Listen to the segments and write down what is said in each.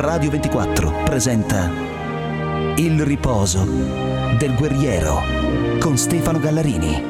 Radio 24 presenta Il riposo del guerriero con Stefano Gallarini.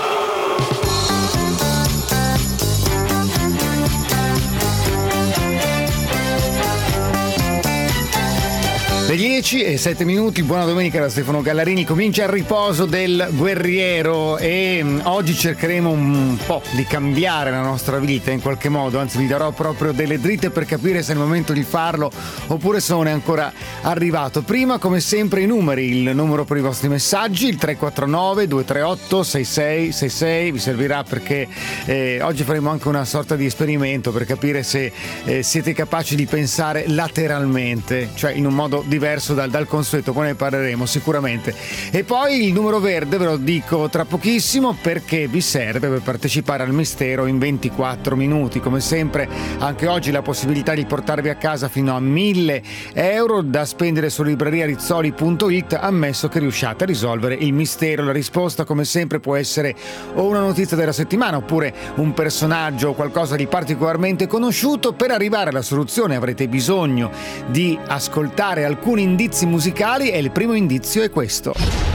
Le 10:07, buona domenica da Stefano Gallarini. Comincia il riposo del guerriero e oggi cercheremo un po' di cambiare la nostra vita in qualche modo, anzi vi darò proprio delle dritte per capire se è il momento di farlo oppure se non è ancora arrivato. Prima, come sempre, i numeri, il numero per i vostri messaggi, il 349 238 6666, vi servirà perché oggi faremo anche una sorta di esperimento per capire se siete capaci di pensare lateralmente, cioè in un modo diverso dal consueto, poi ne parleremo sicuramente. E poi il numero verde ve lo dico tra pochissimo perché vi serve per partecipare al mistero in 24 minuti. Come sempre anche oggi la possibilità di portarvi a casa fino a 1.000 euro da spendere su libreriarizzoli.it, ammesso che riusciate a risolvere il mistero. La risposta come sempre può essere o una notizia della settimana oppure un personaggio o qualcosa di particolarmente conosciuto. Per arrivare alla soluzione avrete bisogno di ascoltare alcuni indizi musicali e il primo indizio è questo.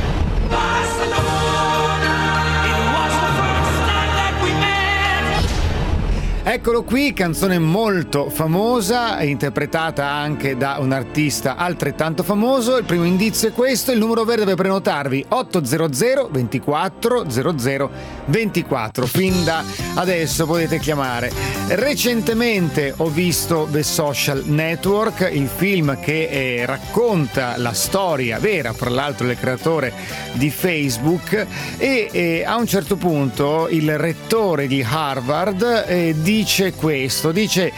Eccolo qui, canzone molto famosa, interpretata anche da un artista altrettanto famoso. Il primo indizio è questo, il numero verde per prenotarvi 800 24 00 24. Fin da adesso potete chiamare. Recentemente ho visto The Social Network, il film che racconta la storia vera, fra l'altro, del creatore di Facebook, e a un certo punto il rettore di Harvard dice questo,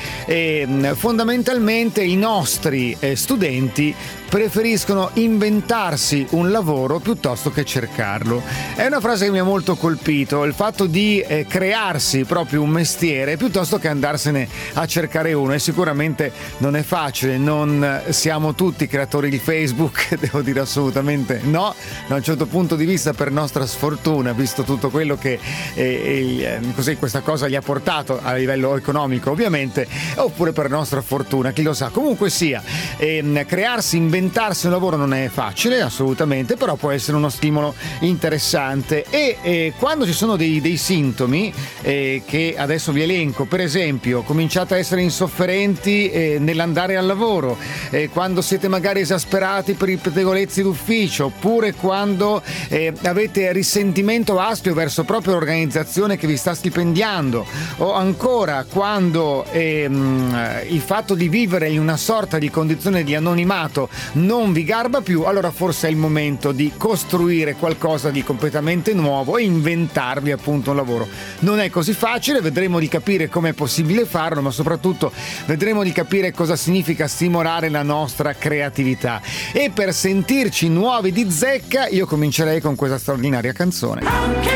fondamentalmente i nostri studenti preferiscono inventarsi un lavoro piuttosto che cercarlo. È una frase che mi ha molto colpito, il fatto di crearsi proprio un mestiere piuttosto che andarsene a cercare uno, e sicuramente non è facile, non siamo tutti creatori di Facebook, devo dire assolutamente no, da un certo punto di vista, per nostra sfortuna, visto tutto quello che così questa cosa gli ha portato a livello economico ovviamente, oppure per nostra fortuna, chi lo sa. Comunque sia, inventarsi un lavoro non è facile assolutamente, però può essere uno stimolo interessante. E quando ci sono dei sintomi che adesso vi elenco, per esempio cominciate a essere insofferenti nell'andare al lavoro, quando siete magari esasperati per i pettegolezzi d'ufficio, oppure quando avete risentimento aspro verso proprio l'organizzazione che vi sta stipendiando, o ancora quando il fatto di vivere in una sorta di condizione di anonimato non vi garba più, allora forse è il momento di costruire qualcosa di completamente nuovo e inventarvi appunto un lavoro. Non è così facile, vedremo di capire come è possibile farlo, ma soprattutto vedremo di capire cosa significa stimolare la nostra creatività. E per sentirci nuovi di zecca io comincerei con questa straordinaria canzone.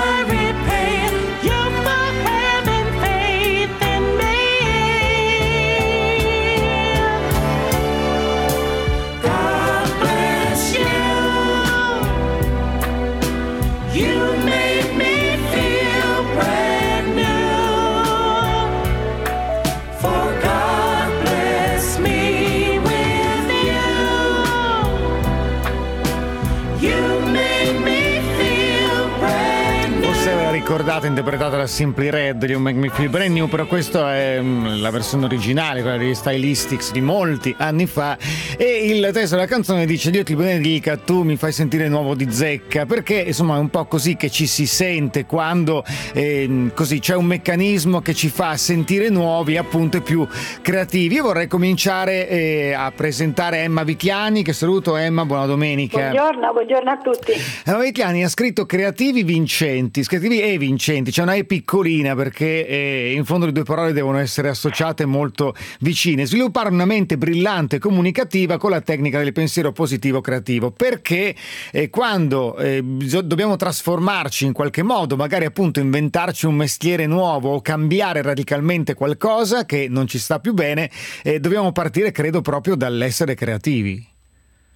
Ricordate, interpretata da Simply Red, You Make Me Feel Brand New, però questa è la versione originale, quella degli Stylistics di molti anni fa, e il testo della canzone dice: Dio ti benedica, tu mi fai sentire nuovo di zecca, perché insomma è un po' così che ci si sente quando così c'è un meccanismo che ci fa sentire nuovi, appunto, e più creativi. Io vorrei cominciare a presentare Emma Vichiani, che saluto. Emma, buona domenica. Buongiorno a tutti. Emma Vichiani ha scritto Creativi vincenti e vincenti, c'è una E piccolina perché in fondo le due parole devono essere associate molto vicine. Sviluppare una mente brillante e comunicativa con la tecnica del pensiero positivo creativo, perché quando dobbiamo trasformarci in qualche modo, magari appunto inventarci un mestiere nuovo o cambiare radicalmente qualcosa che non ci sta più bene, dobbiamo partire, credo, proprio dall'essere creativi.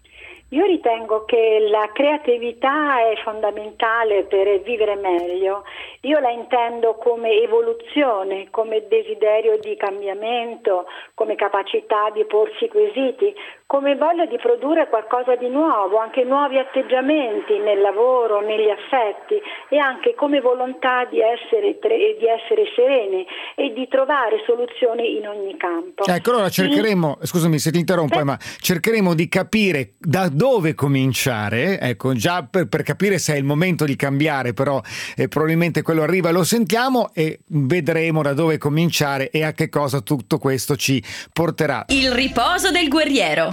Io ritengo che la creatività è fondamentale per vivere meglio. Io la intendo come evoluzione, come desiderio di cambiamento, come capacità di porsi quesiti, come voglia di produrre qualcosa di nuovo, anche nuovi atteggiamenti nel lavoro, negli affetti, e anche come volontà di essere sereni e di trovare soluzioni in ogni campo. Ecco, allora cercheremo, scusami se ti interrompo, ma cercheremo di capire da dove cominciare, ecco, già per capire se è il momento di cambiare, però probabilmente quello arriva, lo sentiamo e vedremo da dove cominciare e a che cosa tutto questo ci porterà. Il riposo del guerriero.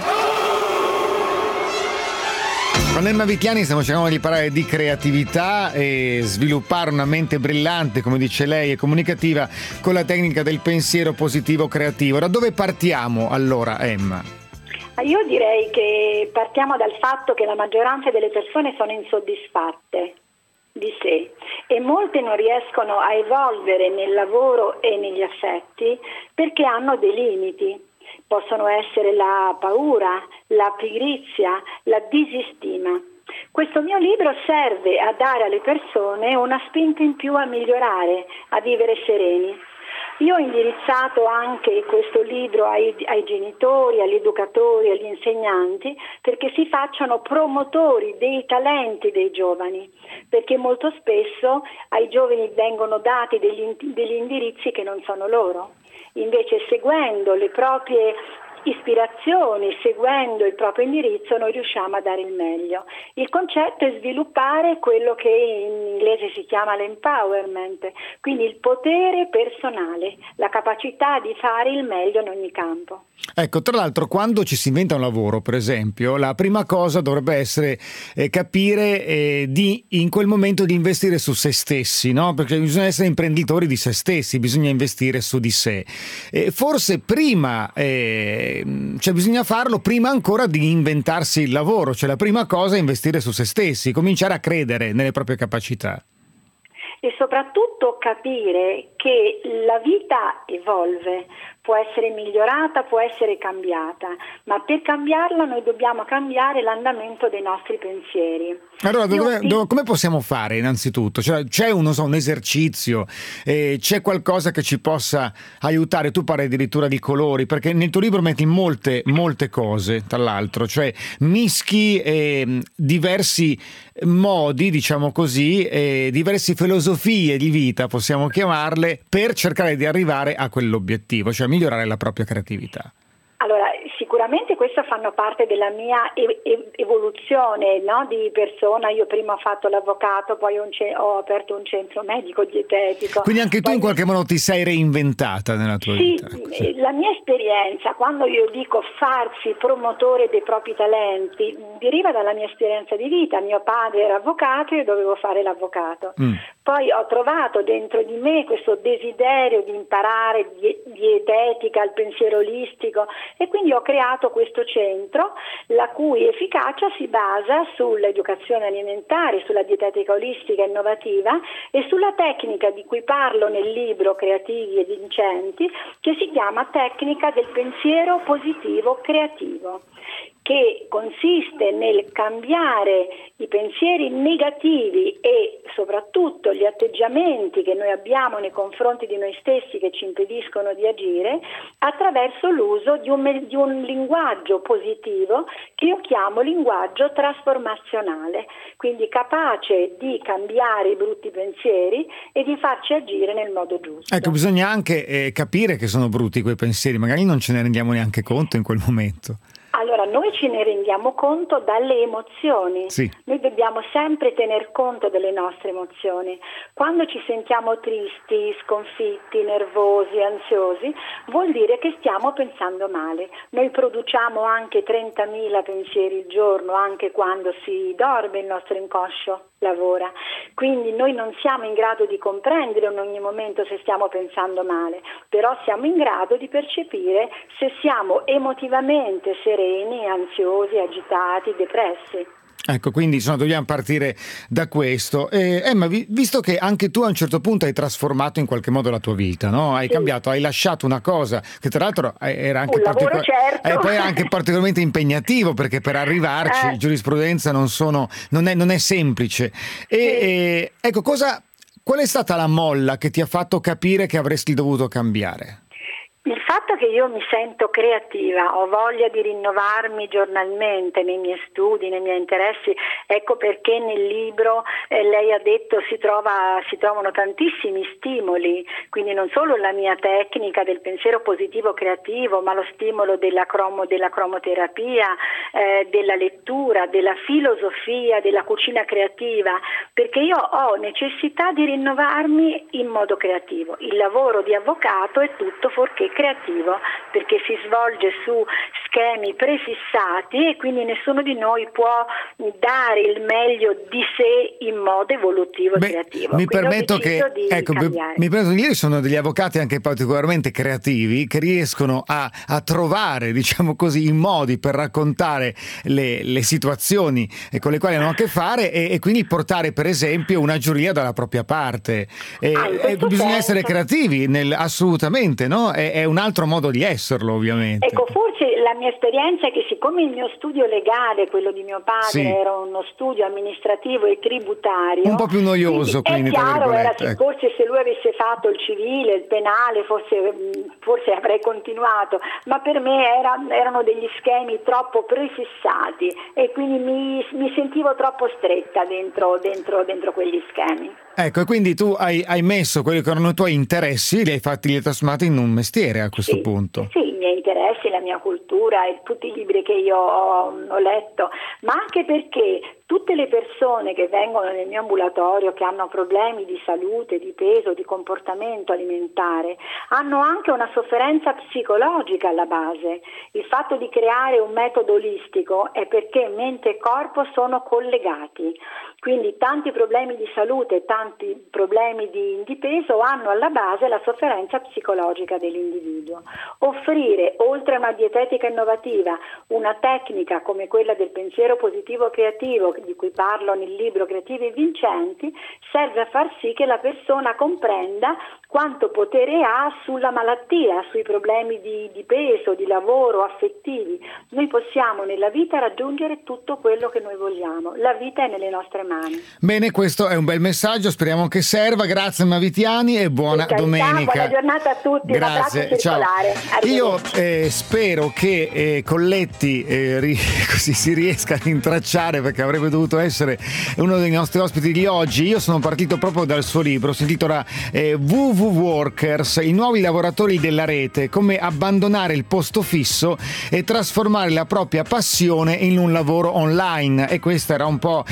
Con Emma Vichiani stiamo cercando di parlare di creatività e sviluppare una mente brillante, come dice lei, e comunicativa con la tecnica del pensiero positivo creativo. Da dove partiamo allora, Emma? Io direi che partiamo dal fatto che la maggioranza delle persone sono insoddisfatte di sé e molte non riescono a evolvere nel lavoro e negli affetti perché hanno dei limiti. Possono essere la paura, la pigrizia, la disistima. Questo mio libro serve a dare alle persone una spinta in più a migliorare, a vivere sereni. Io ho indirizzato anche questo libro ai genitori, agli educatori, agli insegnanti, perché si facciano promotori dei talenti dei giovani, perché molto spesso ai giovani vengono dati degli indirizzi che non sono loro. Invece, seguendo le proprie ispirazioni, seguendo il proprio indirizzo, noi riusciamo a dare il meglio. Il concetto è sviluppare quello che in inglese si chiama l'empowerment, quindi il potere personale, la capacità di fare il meglio in ogni campo. Ecco, tra l'altro, quando ci si inventa un lavoro, per esempio, la prima cosa dovrebbe essere capire in quel momento di investire su se stessi, no? Perché bisogna essere imprenditori di se stessi, bisogna investire su di sé. Forse prima, cioè bisogna farlo prima ancora di inventarsi il lavoro, cioè la prima cosa è investire su se stessi, cominciare a credere nelle proprie capacità. E soprattutto capire che la vita evolve, può essere migliorata, può essere cambiata, ma per cambiarla noi dobbiamo cambiare l'andamento dei nostri pensieri. Allora, come possiamo fare innanzitutto? Cioè, c'è un esercizio, c'è qualcosa che ci possa aiutare? Tu parli addirittura di colori, perché nel tuo libro metti molte cose, tra l'altro, cioè mischi diversi modi, diciamo così, diverse filosofie di vita, possiamo chiamarle, per cercare di arrivare a quell'obiettivo, cioè migliorare la propria creatività. Allora, sicuramente questo fanno parte della mia evoluzione, no? Di persona. Io prima ho fatto l'avvocato, poi ho aperto un centro medico dietetico. Quindi anche tu in qualche modo ti sei reinventata nella tua vita. Sì, la mia esperienza, quando io dico farsi promotore dei propri talenti, deriva dalla mia esperienza di vita. Mio padre era avvocato e io dovevo fare l'avvocato. Poi ho trovato dentro di me questo desiderio di imparare dietetica, il pensiero olistico, e quindi ho creato questo centro la cui efficacia si basa sull'educazione alimentare, sulla dietetica olistica innovativa e sulla tecnica di cui parlo nel libro Creativi e Vincenti, che si chiama tecnica del pensiero positivo creativo, che consiste nel cambiare i pensieri negativi e soprattutto gli atteggiamenti che noi abbiamo nei confronti di noi stessi che ci impediscono di agire, attraverso l'uso di un linguaggio positivo che io chiamo linguaggio trasformazionale, quindi capace di cambiare i brutti pensieri e di farci agire nel modo giusto. Ecco, bisogna anche capire che sono brutti quei pensieri, magari non ce ne rendiamo neanche conto in quel momento. Allora, noi ce ne rendiamo conto dalle emozioni. Sì. Noi dobbiamo sempre tener conto delle nostre emozioni. Quando ci sentiamo tristi, sconfitti, nervosi, ansiosi, vuol dire che stiamo pensando male. Noi produciamo anche 30.000 pensieri al giorno, anche quando si dorme, il nostro inconscio lavora. Quindi noi non siamo in grado di comprendere in ogni momento se stiamo pensando male, però siamo in grado di percepire se siamo emotivamente sereni, ansiosi, agitati, depressi. Ecco, quindi dobbiamo partire da questo. Emma, visto che anche tu a un certo punto hai trasformato in qualche modo la tua vita, no? Hai cambiato, hai lasciato una cosa che tra l'altro era anche un lavoro, certo. poi era anche particolarmente impegnativo, perché per arrivarci giurisprudenza non è semplice. Ecco, qual è stata la molla che ti ha fatto capire che avresti dovuto cambiare? Il fatto che io mi sento creativa, ho voglia di rinnovarmi giornalmente nei miei studi, nei miei interessi, ecco perché nel libro lei ha detto si trovano tantissimi stimoli, quindi non solo la mia tecnica del pensiero positivo creativo, ma lo stimolo della cromoterapia, della lettura, della filosofia, della cucina creativa, perché io ho necessità di rinnovarmi in modo creativo. Il lavoro di avvocato è tutto fuorché creativo, perché si svolge su schemi prefissati e quindi nessuno di noi può dare il meglio di sé in modo evolutivo e creativo. Mi permetto di dire, sono degli avvocati anche particolarmente creativi che riescono a trovare, diciamo così, i modi per raccontare le situazioni con le quali hanno a che fare e quindi portare per esempio una giuria dalla propria parte. Bisogna essere creativi assolutamente, no? È un altro modo di esserlo, ovviamente. Ecco, forse la mia esperienza è che siccome il mio studio legale, quello di mio padre, era uno studio amministrativo e tributario, un po' più noioso, quindi è chiaro, forse se lui avesse fatto il civile, il penale, forse avrei continuato, ma per me erano degli schemi troppo prefissati e quindi mi sentivo troppo stretta dentro quegli schemi. Ecco, e quindi tu hai messo quelli che erano i tuoi interessi, li hai trasformati in un mestiere a questo punto. Sì, i miei interessi, la mia cultura e tutti i libri che io ho letto, ma anche perché tutte le persone che vengono nel mio ambulatorio che hanno problemi di salute, di peso, di comportamento alimentare, hanno anche una sofferenza psicologica alla base. Il fatto di creare un metodo olistico è perché mente e corpo sono collegati. Quindi tanti problemi di salute, tanti problemi di peso hanno alla base la sofferenza psicologica dell'individuo. Offrire, oltre a una dietetica innovativa, una tecnica come quella del pensiero positivo creativo, di cui parlo nel libro Creativi e Vincenti, serve a far sì che la persona comprenda quanto potere ha sulla malattia, sui problemi di peso, di lavoro, affettivi. Noi possiamo nella vita raggiungere tutto quello che noi vogliamo. La vita è nelle nostre mani. Bene, questo è un bel messaggio, speriamo che serva. Grazie Mavitiani e buona domenica. Buona giornata a tutti. Grazie, ciao. Io spero che Colletti così si riesca ad intracciare, perché avrebbe dovuto essere uno dei nostri ospiti di oggi. Io sono partito proprio dal suo libro, si intitola WWW Workers, i nuovi lavoratori della rete, come abbandonare il posto fisso e trasformare la propria passione in un lavoro online. E questa era un po'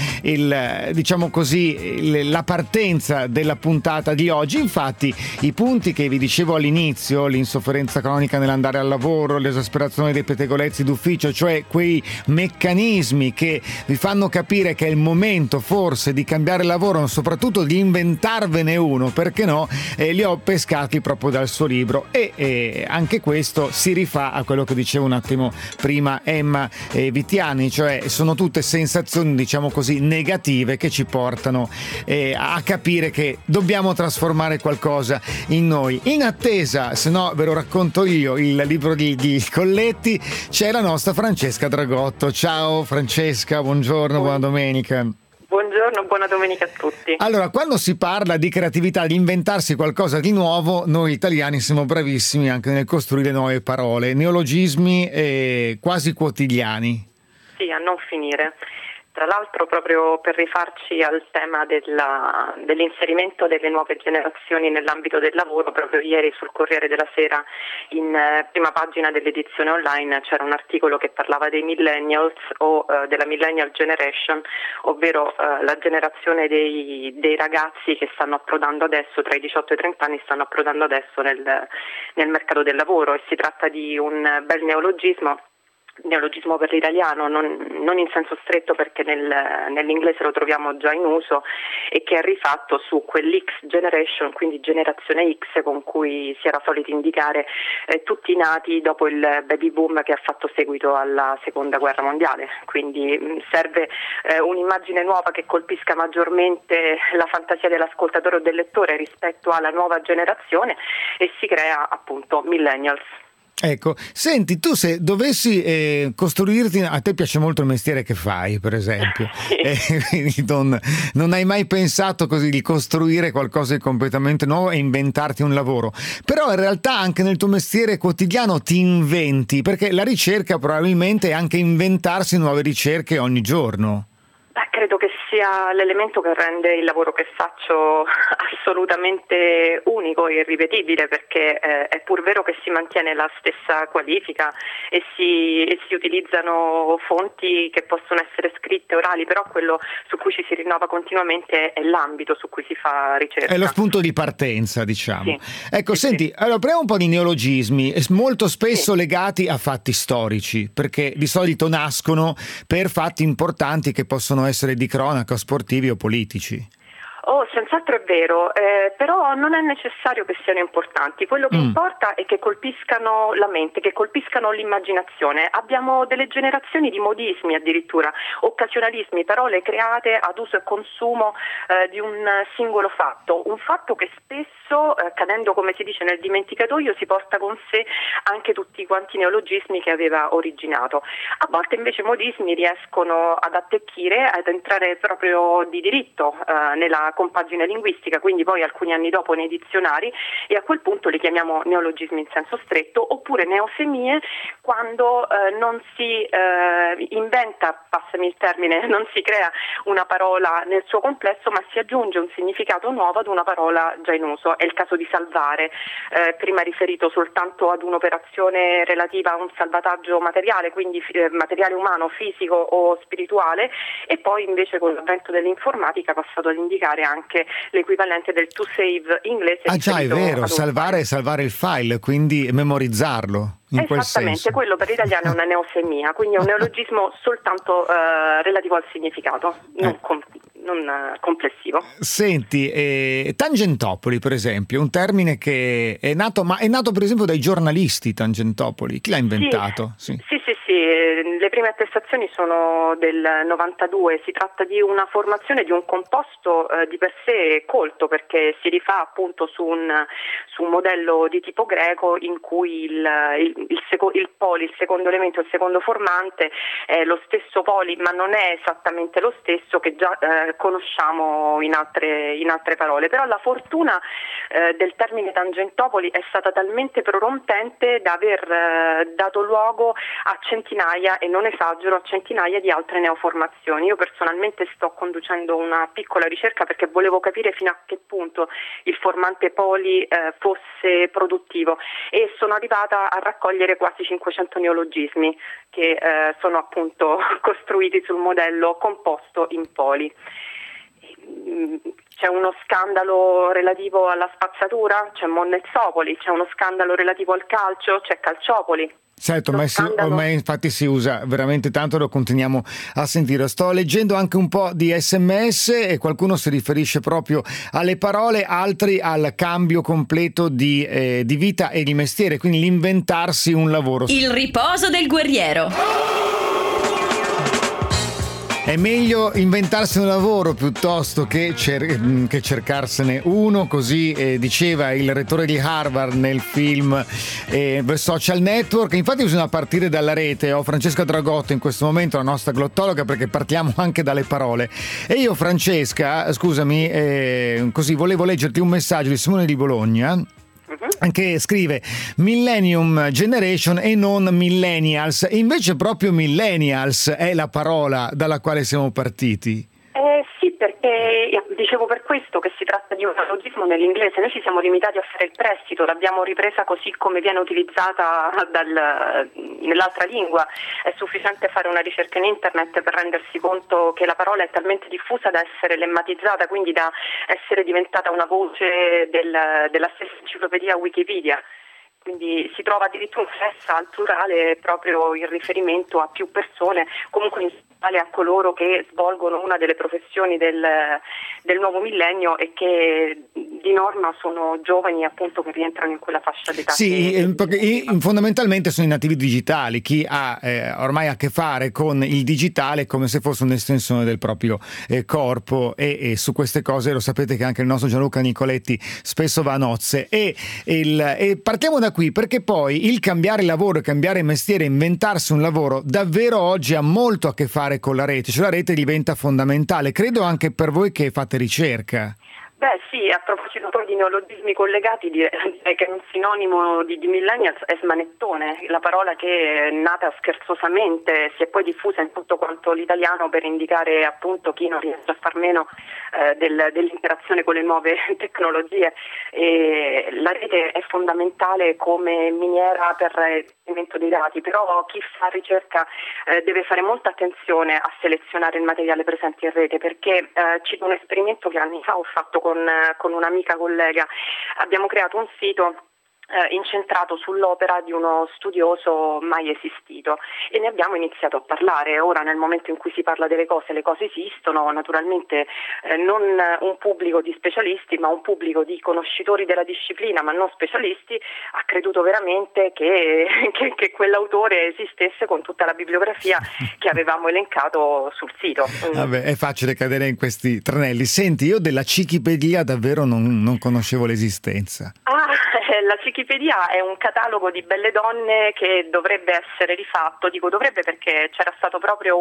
la partenza della puntata di oggi. Infatti i punti che vi dicevo all'inizio, l'insofferenza cronica nell'andare al lavoro, l'esasperazione dei pettegolezzi d'ufficio, cioè quei meccanismi che vi fanno capire che è il momento forse di cambiare lavoro, soprattutto di inventarvene uno, perché no, li ho pescati proprio dal suo libro e anche questo si rifà a quello che dicevo un attimo prima Emma Vitiani, cioè sono tutte sensazioni, diciamo così, negative che ci portano a capire che dobbiamo trasformare qualcosa in noi. In attesa, se no ve lo racconto io, il libro di Colletti, c'è la nostra Francesca Dragotto. Ciao Francesca, buongiorno, buona domenica. Buongiorno, buona domenica a tutti. Allora, quando si parla di creatività, di inventarsi qualcosa di nuovo, noi italiani siamo bravissimi anche nel costruire nuove parole, neologismi quasi quotidiani. Sì, a non finire. Tra l'altro, proprio per rifarci al tema dell'inserimento delle nuove generazioni nell'ambito del lavoro, proprio ieri sul Corriere della Sera, in prima pagina dell'edizione online, c'era un articolo che parlava dei millennials o della millennial generation, ovvero la generazione dei ragazzi che stanno approdando adesso, tra i 18 e i 30 anni, stanno approdando adesso nel mercato del lavoro, e si tratta di un bel neologismo neologismo per l'italiano, non in senso stretto perché nell'inglese lo troviamo già in uso, e che è rifatto su quell'X generation, quindi generazione X, con cui si era soliti indicare tutti i nati dopo il baby boom che ha fatto seguito alla seconda guerra mondiale. Quindi serve un'immagine nuova che colpisca maggiormente la fantasia dell'ascoltatore o del lettore rispetto alla nuova generazione, e si crea appunto millennials. Ecco, senti, tu se dovessi costruirti, a te piace molto il mestiere che fai, per esempio, quindi non hai mai pensato così di costruire qualcosa di completamente nuovo e inventarti un lavoro, però in realtà anche nel tuo mestiere quotidiano ti inventi, perché la ricerca probabilmente è anche inventarsi nuove ricerche ogni giorno. Credo che sia l'elemento che rende il lavoro che faccio assolutamente unico e irripetibile, perché è pur vero che si mantiene la stessa qualifica e si utilizzano fonti che possono essere scritte, orali, però quello su cui ci si rinnova continuamente è l'ambito su cui si fa ricerca. È lo spunto di partenza, diciamo. Sì. Ecco, sì, senti, sì. allora proviamo un po' di neologismi, molto spesso legati a fatti storici, perché di solito nascono per fatti importanti che possono essere di cronaca, sportivi o politici. Oh, senz'altro è vero, però non è necessario che siano importanti. Quello che importa è che colpiscano la mente, che colpiscano l'immaginazione. Abbiamo delle generazioni di modismi, addirittura occasionalismi, parole create ad uso e consumo di un singolo fatto, un fatto che spesso, cadendo come si dice nel dimenticatoio, si porta con sé anche tutti quanti i neologismi che aveva originato. A volte invece i modismi riescono ad attecchire, ad entrare proprio di diritto nella compagine linguistica, quindi poi alcuni anni dopo nei dizionari, e a quel punto li chiamiamo neologismi in senso stretto, oppure neosemie quando non si inventa, passami il termine, non si crea una parola nel suo complesso, ma si aggiunge un significato nuovo ad una parola già in uso. È il caso di salvare, prima riferito soltanto ad un'operazione relativa a un salvataggio materiale, quindi materiale umano, fisico o spirituale, e poi invece con l'avvento dell'informatica è passato ad indicare anche l'equivalente del to save inglese. Ah già, è vero, salvare il file, quindi memorizzarlo. In quel Esattamente, senso. quello per l'italiano è una neosemia, quindi è un neologismo soltanto relativo al significato, non complessivo. Senti, Tangentopoli per esempio, un termine che è nato per esempio dai giornalisti. Tangentopoli, chi l'ha inventato? Sì. Le prime attestazioni sono del 92, si tratta di una formazione di un composto di per sé colto, perché si rifà appunto su un modello di tipo greco in cui il poli, il secondo elemento, il secondo formante è lo stesso poli, ma non è esattamente lo stesso che già conosciamo in altre parole. Però la fortuna del termine Tangentopoli è stata talmente prorompente da aver dato luogo a centinaia, e non esagero, a centinaia di altre neoformazioni. Io personalmente sto conducendo una piccola ricerca perché volevo capire fino a che punto il formante poli fosse produttivo, e sono arrivata a raccogliere quasi 500 neologismi che sono appunto costruiti sul modello composto in poli. C'è uno scandalo relativo alla spazzatura, c'è Monnezzopoli, c'è uno scandalo relativo al calcio, c'è Calciopoli. Certo, ormai infatti si usa veramente tanto, lo continuiamo a sentire. Sto leggendo anche un po' di SMS e qualcuno si riferisce proprio alle parole, altri al cambio completo di vita e di mestiere, quindi l'inventarsi un lavoro. Il riposo del guerriero. È meglio inventarsi un lavoro piuttosto che cercarsene uno, così diceva il rettore di Harvard nel film The Social Network. Infatti bisogna partire dalla rete. Ho Francesca Dragotto in questo momento, la nostra glottologa, perché partiamo anche dalle parole. E io, Francesca, scusami, così volevo leggerti un messaggio di Simone di Bologna, che scrive Millennium Generation e non Millennials, e invece proprio Millennials è la parola dalla quale siamo partiti. Sì, perché dicevo per questo che si tratta di un neologismo nell'inglese. Noi ci siamo limitati a fare il prestito, l'abbiamo ripresa così come viene utilizzata nell'altra lingua. È sufficiente fare una ricerca in internet per rendersi conto che la parola è talmente diffusa da essere lemmatizzata, quindi da essere diventata una voce della stessa enciclopedia Wikipedia. quindi si trova addirittura fessa al plurale proprio in riferimento a più persone, comunque in generale a coloro che svolgono una delle professioni del nuovo millennio e che di norma sono giovani, appunto, che rientrano in quella fascia d'età. Sì, perché fondamentalmente sono i nativi digitali, chi ha ormai a che fare con il digitale come se fosse un'estensione del proprio corpo e su queste cose lo sapete che anche il nostro Gianluca Nicoletti spesso va a nozze e partiamo da qui, perché poi il cambiare lavoro, cambiare mestiere, inventarsi un lavoro davvero oggi ha molto a che fare con la rete, cioè la rete diventa fondamentale, credo anche per voi che fate ricerca. Beh sì, a proposito poi di neologismi collegati, direi che un sinonimo di millennials è smanettone, la parola che è nata scherzosamente si è poi diffusa in tutto quanto l'italiano per indicare appunto chi non riesce a far meno dell'interazione con le nuove tecnologie. E la rete è fondamentale come miniera per il trasferimento dei dati, però chi fa ricerca deve fare molta attenzione a selezionare il materiale presente in rete, perché cito un esperimento che anni fa ho fatto con un'amica collega. Abbiamo creato un sito incentrato sull'opera di uno studioso mai esistito e ne abbiamo iniziato a parlare. Ora, nel momento in cui si parla delle cose, le cose esistono, naturalmente non un pubblico di specialisti ma un pubblico di conoscitori della disciplina ma non specialisti ha creduto veramente che quell'autore esistesse con tutta la bibliografia che avevamo elencato sul sito. Vabbè, è facile cadere in questi tranelli. Senti, io della Cikipedia davvero non conoscevo l'esistenza. La Cikipedia è un catalogo di belle donne che dovrebbe essere rifatto, dico dovrebbe perché c'era stato proprio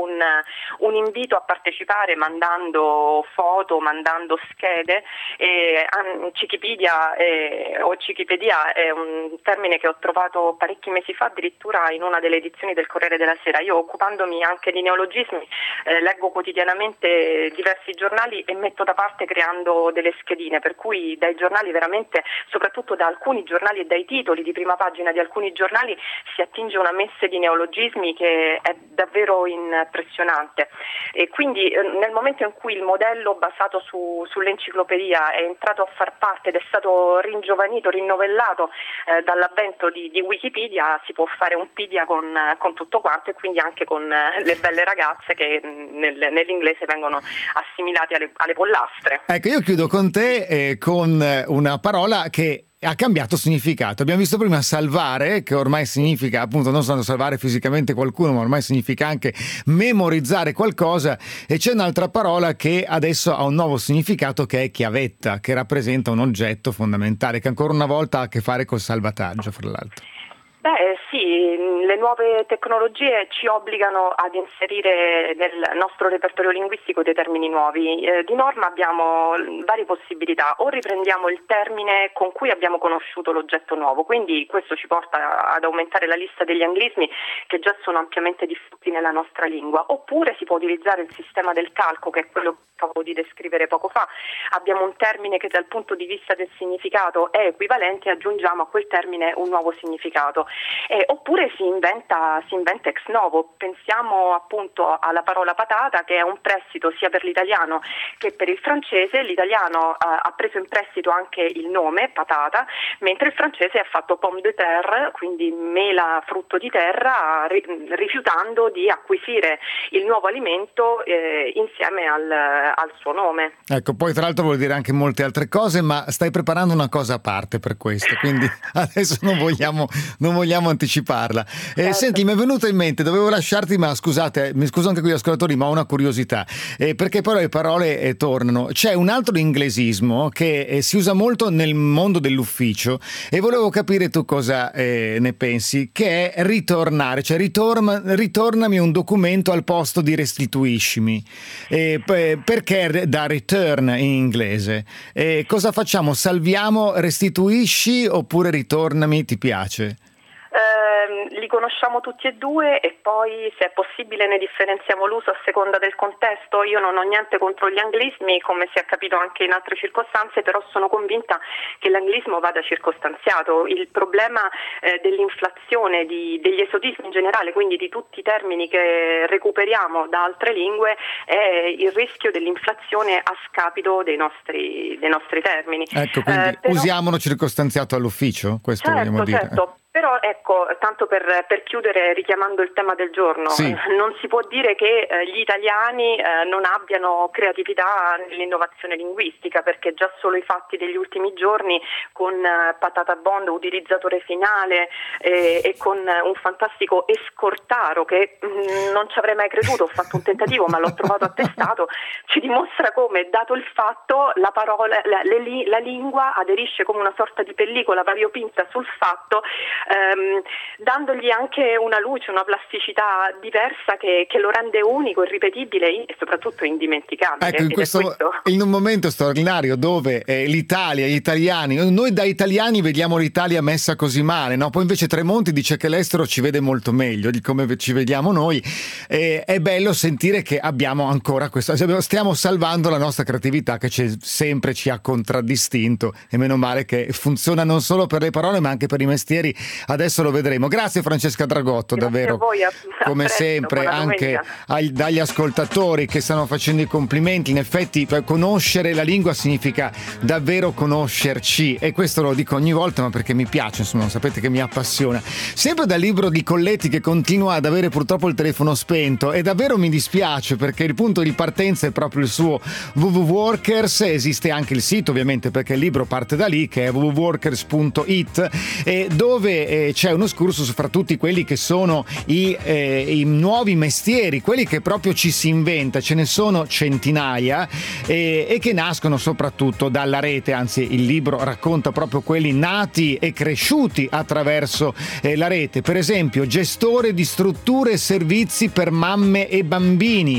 un invito a partecipare mandando foto, mandando schede e Cikipedia o Cikipedia è un termine che ho trovato parecchi mesi fa addirittura in una delle edizioni del Corriere della Sera. Io, occupandomi anche di neologismi, leggo quotidianamente diversi giornali e metto da parte creando delle schedine, per cui dai giornali veramente, soprattutto da alcuni giornali e dai titoli di prima pagina di alcuni giornali si attinge una messe di neologismi che è davvero impressionante e quindi nel momento in cui il modello basato sull'enciclopedia è entrato a far parte ed è stato ringiovanito, rinnovellato dall'avvento di Wikipedia, si può fare un pedia con tutto quanto e quindi anche con le belle ragazze che nell'inglese vengono assimilate alle pollastre. Ecco, io chiudo con te con una parola che ha cambiato significato. Abbiamo visto prima salvare, che ormai significa appunto non solo salvare fisicamente qualcuno, ma ormai significa anche memorizzare qualcosa, e c'è un'altra parola che adesso ha un nuovo significato, che è chiavetta, che rappresenta un oggetto fondamentale, che ancora una volta ha a che fare col salvataggio, fra l'altro. Beh sì, le nuove tecnologie ci obbligano ad inserire nel nostro repertorio linguistico dei termini nuovi. Di norma abbiamo varie possibilità: o riprendiamo il termine con cui abbiamo conosciuto l'oggetto nuovo, quindi questo ci porta ad aumentare la lista degli anglismi che già sono ampiamente diffusi nella nostra lingua, oppure si può utilizzare il sistema del calco, che è quello che acabo di descrivere poco fa. Abbiamo un termine che dal punto di vista del significato è equivalente e aggiungiamo a quel termine un nuovo significato. Oppure si inventa ex novo. Pensiamo appunto alla parola patata, che è un prestito sia per l'italiano che per il francese. L'italiano ha preso in prestito anche il nome patata, mentre il francese ha fatto pomme de terre, quindi mela, frutto di terra, rifiutando di acquisire il nuovo alimento insieme al suo nome. Ecco, poi tra l'altro vuol dire anche molte altre cose, ma stai preparando una cosa a parte per questo, quindi adesso non vogliamo anticiparla. Certo. Senti, mi è venuto in mente, dovevo lasciarti, ma scusate, mi scuso anche con gli ascoltatori, ma ho una curiosità, perché però le parole tornano. C'è un altro inglesismo che si usa molto nel mondo dell'ufficio e volevo capire tu cosa ne pensi, che è ritornare, cioè ritornami un documento al posto di restituiscimi, perché da return in inglese. Cosa facciamo? Salviamo restituisci oppure ritornami ti piace? Li conosciamo tutti e due e poi, se è possibile, ne differenziamo l'uso a seconda del contesto. Io non ho niente contro gli anglismi, come si è capito anche in altre circostanze, però sono convinta che l'anglismo vada circostanziato. Il problema dell'inflazione, degli esotismi in generale, quindi di tutti i termini che recuperiamo da altre lingue, è il rischio dell'inflazione a scapito dei nostri termini. Ecco, quindi però, usiamolo circostanziato all'ufficio? Questo vogliamo dire. Certo. Però ecco, tanto per chiudere richiamando il tema del giorno, sì. Non si può dire che gli italiani non abbiano creatività nell'innovazione linguistica, perché già solo i fatti degli ultimi giorni con Patata Bond, utilizzatore finale e con un fantastico escortaro che non ci avrei mai creduto, ho fatto un tentativo ma l'ho trovato attestato, ci dimostra come, dato il fatto, la parola, la lingua aderisce come una sorta di pellicola variopinta sul fatto, dandogli anche una luce, una plasticità diversa che lo rende unico, irripetibile e soprattutto indimenticabile. Ecco, in un momento straordinario dove l'Italia, gli italiani, noi da italiani vediamo l'Italia messa così male, no? Poi invece Tremonti dice che l'estero ci vede molto meglio di come ci vediamo noi. È bello sentire che abbiamo ancora questa, stiamo salvando la nostra creatività che sempre ci ha contraddistinto, e meno male che funziona non solo per le parole ma anche per i mestieri. Adesso lo vedremo. Grazie Francesca Dragotto, grazie davvero, a voi, come presto, sempre, anche dagli ascoltatori che stanno facendo i complimenti. In effetti conoscere la lingua significa davvero conoscerci, e questo lo dico ogni volta, ma perché mi piace, insomma, sapete che mi appassiona. Sempre dal libro di Colletti, che continua ad avere purtroppo il telefono spento, e davvero mi dispiace perché il punto di partenza è proprio il suo www.workers. Esiste anche il sito, ovviamente, perché il libro parte da lì, che è www.workers.it, e dove c'è uno excursus fra tutti quelli che sono i nuovi mestieri, quelli che proprio ci si inventa. Ce ne sono centinaia e che nascono soprattutto dalla rete, anzi il libro racconta proprio quelli nati e cresciuti attraverso la rete. Per esempio, gestore di strutture e servizi per mamme e bambini,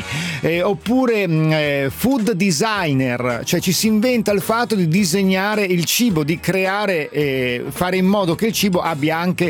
oppure food designer, cioè ci si inventa il fatto di disegnare il cibo, di creare, fare in modo che il cibo abbia anche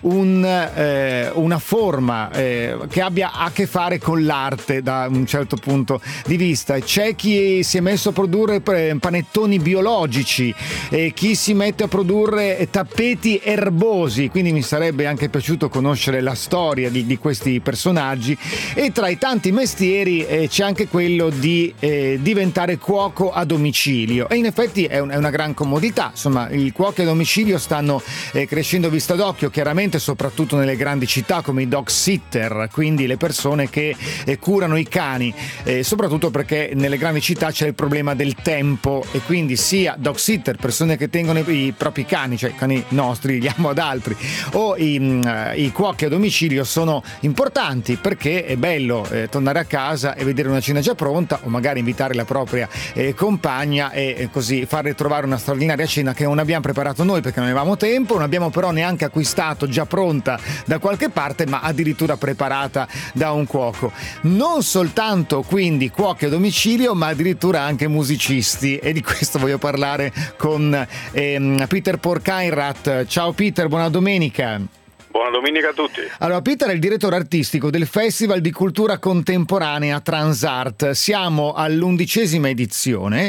una forma che abbia a che fare con l'arte da un certo punto di vista. C'è chi si è messo a produrre panettoni biologici, chi si mette a produrre tappeti erbosi, quindi mi sarebbe anche piaciuto conoscere la storia di questi personaggi. E tra i tanti mestieri c'è anche quello di diventare cuoco a domicilio, e in effetti è una gran comodità. Insomma, i cuochi a domicilio stanno crescendo a vista d'occhio, chiaramente soprattutto nelle grandi città, come i dog sitter, quindi le persone che curano i cani, soprattutto perché nelle grandi città c'è il problema del tempo, e quindi sia dog sitter, persone che tengono i propri cani, cioè i cani nostri, li diamo ad altri, o i cuochi a domicilio sono importanti, perché è bello tornare a casa e vedere una cena già pronta, o magari invitare la propria compagna e così farle trovare una straordinaria cena che non abbiamo preparato noi perché non avevamo tempo, non abbiamo però neanche acquistato già pronta da qualche parte, ma addirittura preparata da un cuoco. Non soltanto quindi cuochi a domicilio, ma addirittura anche musicisti, e di questo voglio parlare con Peter Porcainrat. Ciao Peter, buona domenica. Buona domenica a tutti. Allora, Peter è il direttore artistico del Festival di Cultura Contemporanea Transart. Siamo all'11ª edizione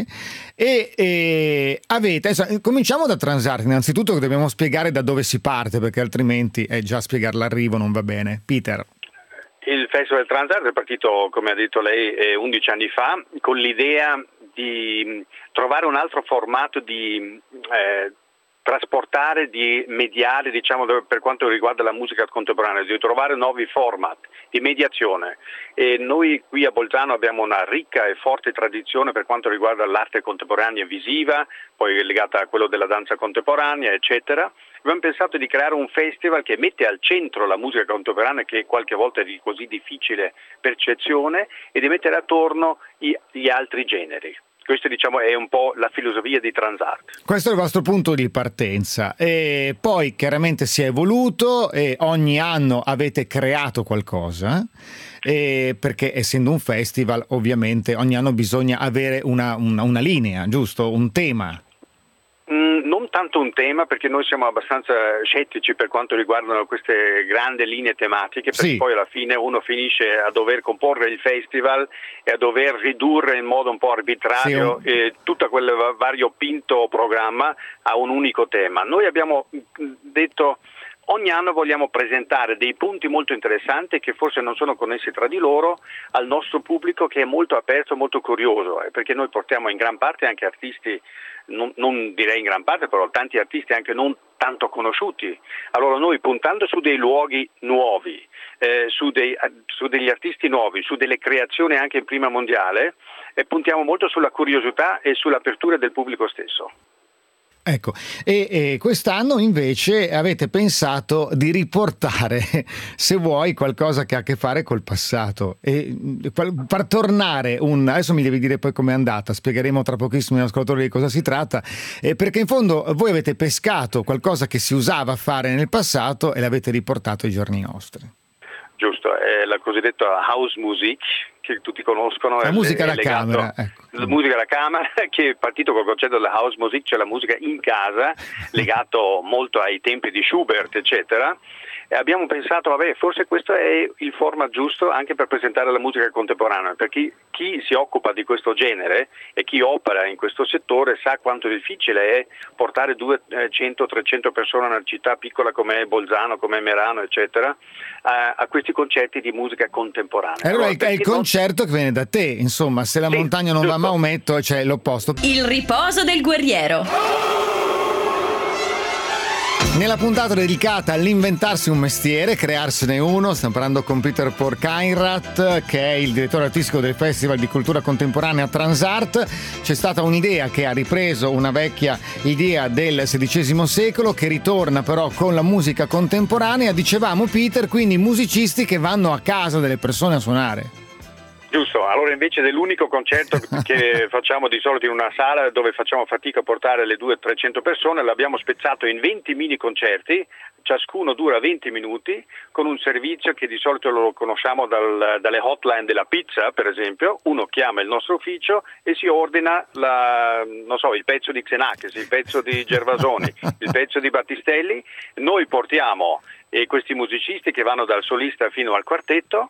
e avete... cominciamo da Transart, innanzitutto, che dobbiamo spiegare da dove si parte, perché altrimenti già spiegare l'arrivo non va bene. Peter. Il Festival Transart è partito, come ha detto lei, 11 anni fa, con l'idea di trovare un altro formato di trasportare, di mediare, diciamo, per quanto riguarda la musica contemporanea, di trovare nuovi format di mediazione. E noi qui a Bolzano abbiamo una ricca e forte tradizione per quanto riguarda l'arte contemporanea visiva, poi legata a quello della danza contemporanea, eccetera. Abbiamo pensato di creare un festival che mette al centro la musica contemporanea, che qualche volta è di così difficile percezione, e di mettere attorno gli altri generi. Questo, diciamo, è un po' la filosofia di Transart. Questo è il vostro punto di partenza, e poi chiaramente si è evoluto e ogni anno avete creato qualcosa, perché essendo un festival ovviamente ogni anno bisogna avere una linea, giusto? Un tema. Non tanto un tema, perché noi siamo abbastanza scettici per quanto riguardano queste grandi linee tematiche, perché poi alla fine uno finisce a dover comporre il festival e a dover ridurre in modo un po' arbitrario tutto quel variopinto programma a un unico tema. Noi abbiamo detto: ogni anno vogliamo presentare dei punti molto interessanti che forse non sono connessi tra di loro al nostro pubblico, che è molto aperto, molto curioso, perché noi portiamo in gran parte anche artisti, non direi in gran parte, però tanti artisti anche non tanto conosciuti. Allora noi, puntando su dei luoghi nuovi, su degli artisti nuovi, su delle creazioni anche in prima mondiale, puntiamo molto sulla curiosità e sull'apertura del pubblico stesso. Ecco, e quest'anno invece avete pensato di riportare, se vuoi, qualcosa che ha a che fare col passato e far tornare adesso mi devi dire poi com'è andata, spiegheremo tra pochissimo agli ascoltatori di cosa si tratta, perché in fondo voi avete pescato qualcosa che si usava fare nel passato e l'avete riportato ai giorni nostri. Giusto, è la cosiddetta house music, che tutti conoscono. La musica da camera. La musica da camera, che è partito col concetto della house music, cioè la musica in casa, legato molto ai tempi di Schubert, eccetera. E abbiamo pensato, forse questo è il format giusto anche per presentare la musica contemporanea, perché chi si occupa di questo genere e chi opera in questo settore sa quanto difficile è portare 200-300 persone in una città piccola come Bolzano, come Merano, eccetera, a questi concerti di musica contemporanea. Allora è il concerto che viene da te, insomma, se la montagna non va a Maometto, c'è l'opposto. Il riposo del guerriero. Nella puntata dedicata all'inventarsi un mestiere, crearsene uno, stiamo parlando con Peter Porkainrat, che è il direttore artistico del Festival di Cultura Contemporanea Transart. C'è stata un'idea che ha ripreso una vecchia idea del XVI secolo, che ritorna però con la musica contemporanea. Dicevamo, Peter, quindi musicisti che vanno a casa delle persone a suonare. Giusto, allora invece dell'unico concerto che facciamo di solito in una sala dove facciamo fatica a portare le 200-300 persone, l'abbiamo spezzato in 20 mini concerti, ciascuno dura 20 minuti, con un servizio che di solito lo conosciamo dalle hotline della pizza, per esempio. Uno chiama il nostro ufficio e si ordina il pezzo di Xenakis, il pezzo di Gervasoni, il pezzo di Battistelli. Noi portiamo questi musicisti che vanno dal solista fino al quartetto.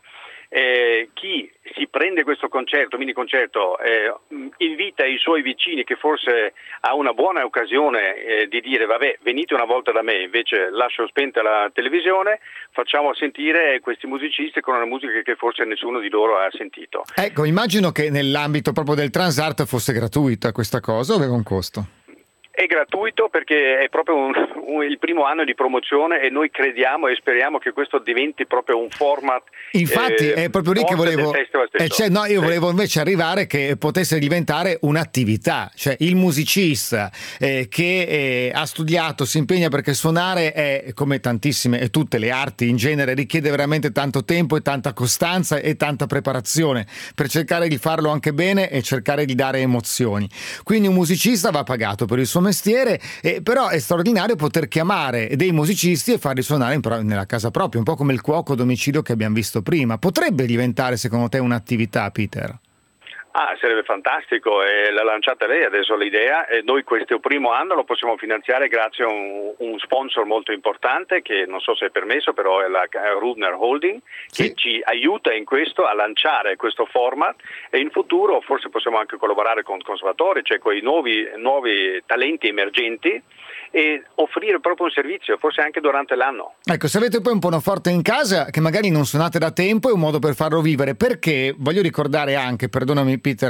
Chi si prende questo mini concerto, invita i suoi vicini, che forse ha una buona occasione di dire venite una volta da me, invece lascio spenta la televisione, facciamo sentire questi musicisti con una musica che forse nessuno di loro ha sentito. Ecco, immagino che nell'ambito proprio del Transart fosse gratuita questa cosa o aveva un costo? È gratuito perché è proprio il primo anno di promozione e noi crediamo e speriamo che questo diventi proprio un format. Infatti è proprio lì che volevo volevo invece arrivare, che potesse diventare un'attività, cioè il musicista che ha studiato, si impegna, perché suonare è, come tantissime e tutte le arti in genere, richiede veramente tanto tempo e tanta costanza e tanta preparazione per cercare di farlo anche bene e cercare di dare emozioni. Quindi un musicista va pagato per il suo mestiere, però è straordinario poter chiamare dei musicisti e farli suonare nella casa propria, un po' come il cuoco a domicilio che abbiamo visto prima. Potrebbe diventare secondo te un'attività, Peter? Sarebbe fantastico, l'ha lanciata lei adesso l'idea, e noi questo primo anno lo possiamo finanziare grazie a un sponsor molto importante, che non so se è permesso, però è la Rubner Holding, che ci aiuta in questo a lanciare questo format, e in futuro forse possiamo anche collaborare con conservatori, cioè con i nuovi talenti emergenti, e offrire proprio un servizio, forse anche durante l'anno. Ecco, se avete poi un pianoforte in casa che magari non suonate da tempo, è un modo per farlo vivere, perché voglio ricordare anche, perdonami Peter,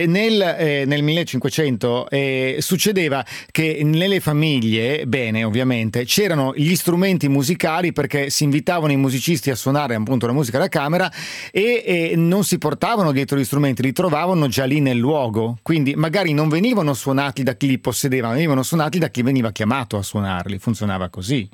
nel 1500 succedeva che nelle famiglie, bene ovviamente, c'erano gli strumenti musicali, perché si invitavano i musicisti a suonare appunto la musica da camera e non si portavano dietro gli strumenti, li trovavano già lì nel luogo, quindi magari non venivano suonati da chi li possedeva, venivano suonati da chi veniva chiamato a suonarli. Funzionava così,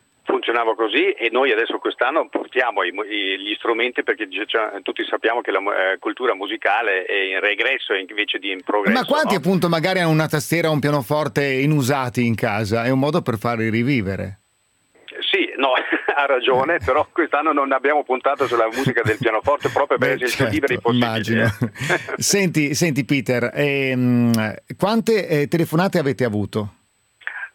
e noi adesso quest'anno portiamo gli strumenti, perché tutti sappiamo che la cultura musicale è in regresso invece di in progresso. Ma quanti appunto magari hanno una tastiera o un pianoforte inusati in casa? È un modo per farli rivivere. Sì, no, ha ragione, però quest'anno non abbiamo puntato sulla musica del pianoforte proprio per essere liberi possibili. Immagino. Senti Peter, quante telefonate avete avuto?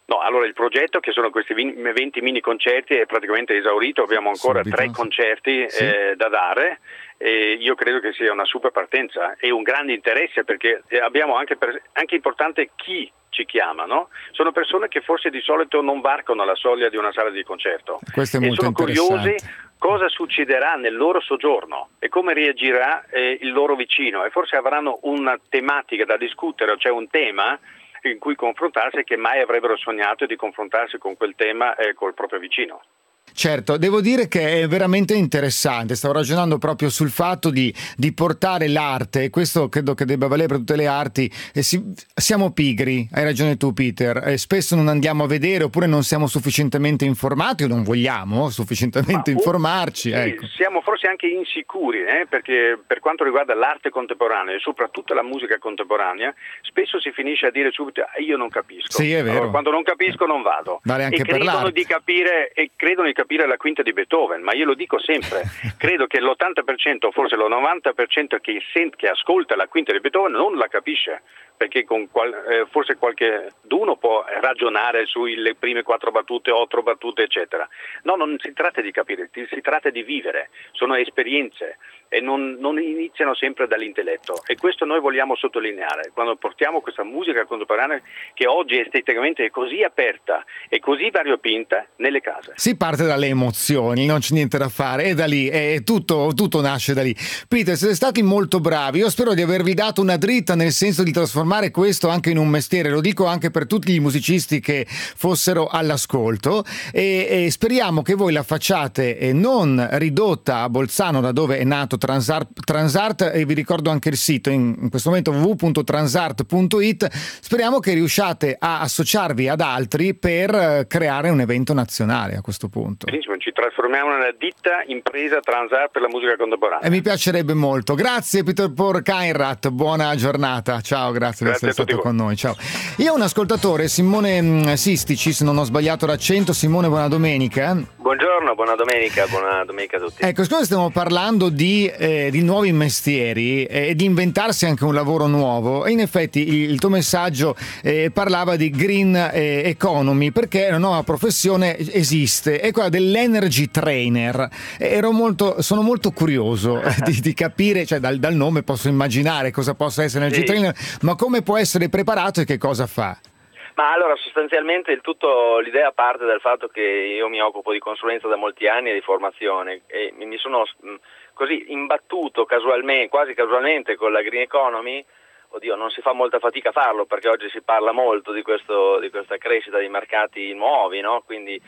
No, allora il progetto, che sono questi 20 mini concerti, è praticamente esaurito, abbiamo ancora 3 concerti da dare. E io credo che sia una super partenza e un grande interesse, perché abbiamo anche importante chi ci chiama, no? Sono persone che forse di solito non varcano la soglia di una sala di concerto. Questo è e molto sono curiosi interessante. cosa succederà nel loro soggiorno e come reagirà il loro vicino, e forse avranno una tematica da discutere, cioè un tema in cui confrontarsi che mai avrebbero sognato di confrontarsi con quel tema col proprio vicino. Certo, devo dire che è veramente interessante. Stavo ragionando proprio sul fatto di portare l'arte, e questo credo che debba valere per tutte le arti. Siamo pigri, hai ragione tu Peter, spesso non andiamo a vedere, oppure non siamo sufficientemente informati o non vogliamo sufficientemente informarci. Ecco. Siamo forse anche insicuri, perché per quanto riguarda l'arte contemporanea e soprattutto la musica contemporanea, spesso si finisce a dire subito io non capisco. Sì, è vero. Allora, quando non capisco non vado. Vale anche per l'arte. Credono di capire la quinta di Beethoven, ma io lo dico sempre, credo che l'80%, forse lo 90% che ascolta la quinta di Beethoven non la capisce, perché forse qualche d'uno può ragionare sulle prime 4 battute, 8 battute, eccetera. No, non si tratta di capire, si tratta di vivere, sono esperienze e non iniziano sempre dall'intelletto, e questo noi vogliamo sottolineare quando portiamo questa musica contemporanea, che oggi esteticamente è così aperta e così variopinta, nelle case. Si parte dalle emozioni, non c'è niente da fare, è da lì, tutto nasce da lì. Peter, siete stati molto bravi, io spero di avervi dato una dritta nel senso di trasformare questo anche in un mestiere, lo dico anche per tutti i musicisti che fossero all'ascolto, e speriamo che voi la facciate non ridotta a Bolzano, da dove è nato Transart, e vi ricordo anche il sito in questo momento www.transart.it. Speriamo che riusciate a associarvi ad altri per creare un evento nazionale a questo punto. Benissimo, ci trasformiamo nella ditta impresa Transart per la musica contemporanea. E mi piacerebbe molto. Grazie Peter Paul Kainrath, buona giornata. Ciao, grazie di essere stato con noi. Ciao. Io ho un ascoltatore, Simone Sistici, se non ho sbagliato l'accento. Simone, buona domenica. Buongiorno, buona domenica a tutti. Ecco, siccome stiamo parlando di nuovi mestieri e di inventarsi anche un lavoro nuovo, e in effetti il tuo messaggio parlava di green economy, perché una nuova professione esiste, è quella dell'energy trainer. Sono molto curioso di capire, cioè dal nome posso immaginare cosa possa essere energy trainer, ma come può essere preparato e che cosa fa? Ma allora, sostanzialmente l'idea parte dal fatto che io mi occupo di consulenza da molti anni e di formazione, e mi sono così imbattuto quasi casualmente con la green economy. Oddio, non si fa molta fatica a farlo, perché oggi si parla molto di questa crescita di mercati nuovi, no? Quindi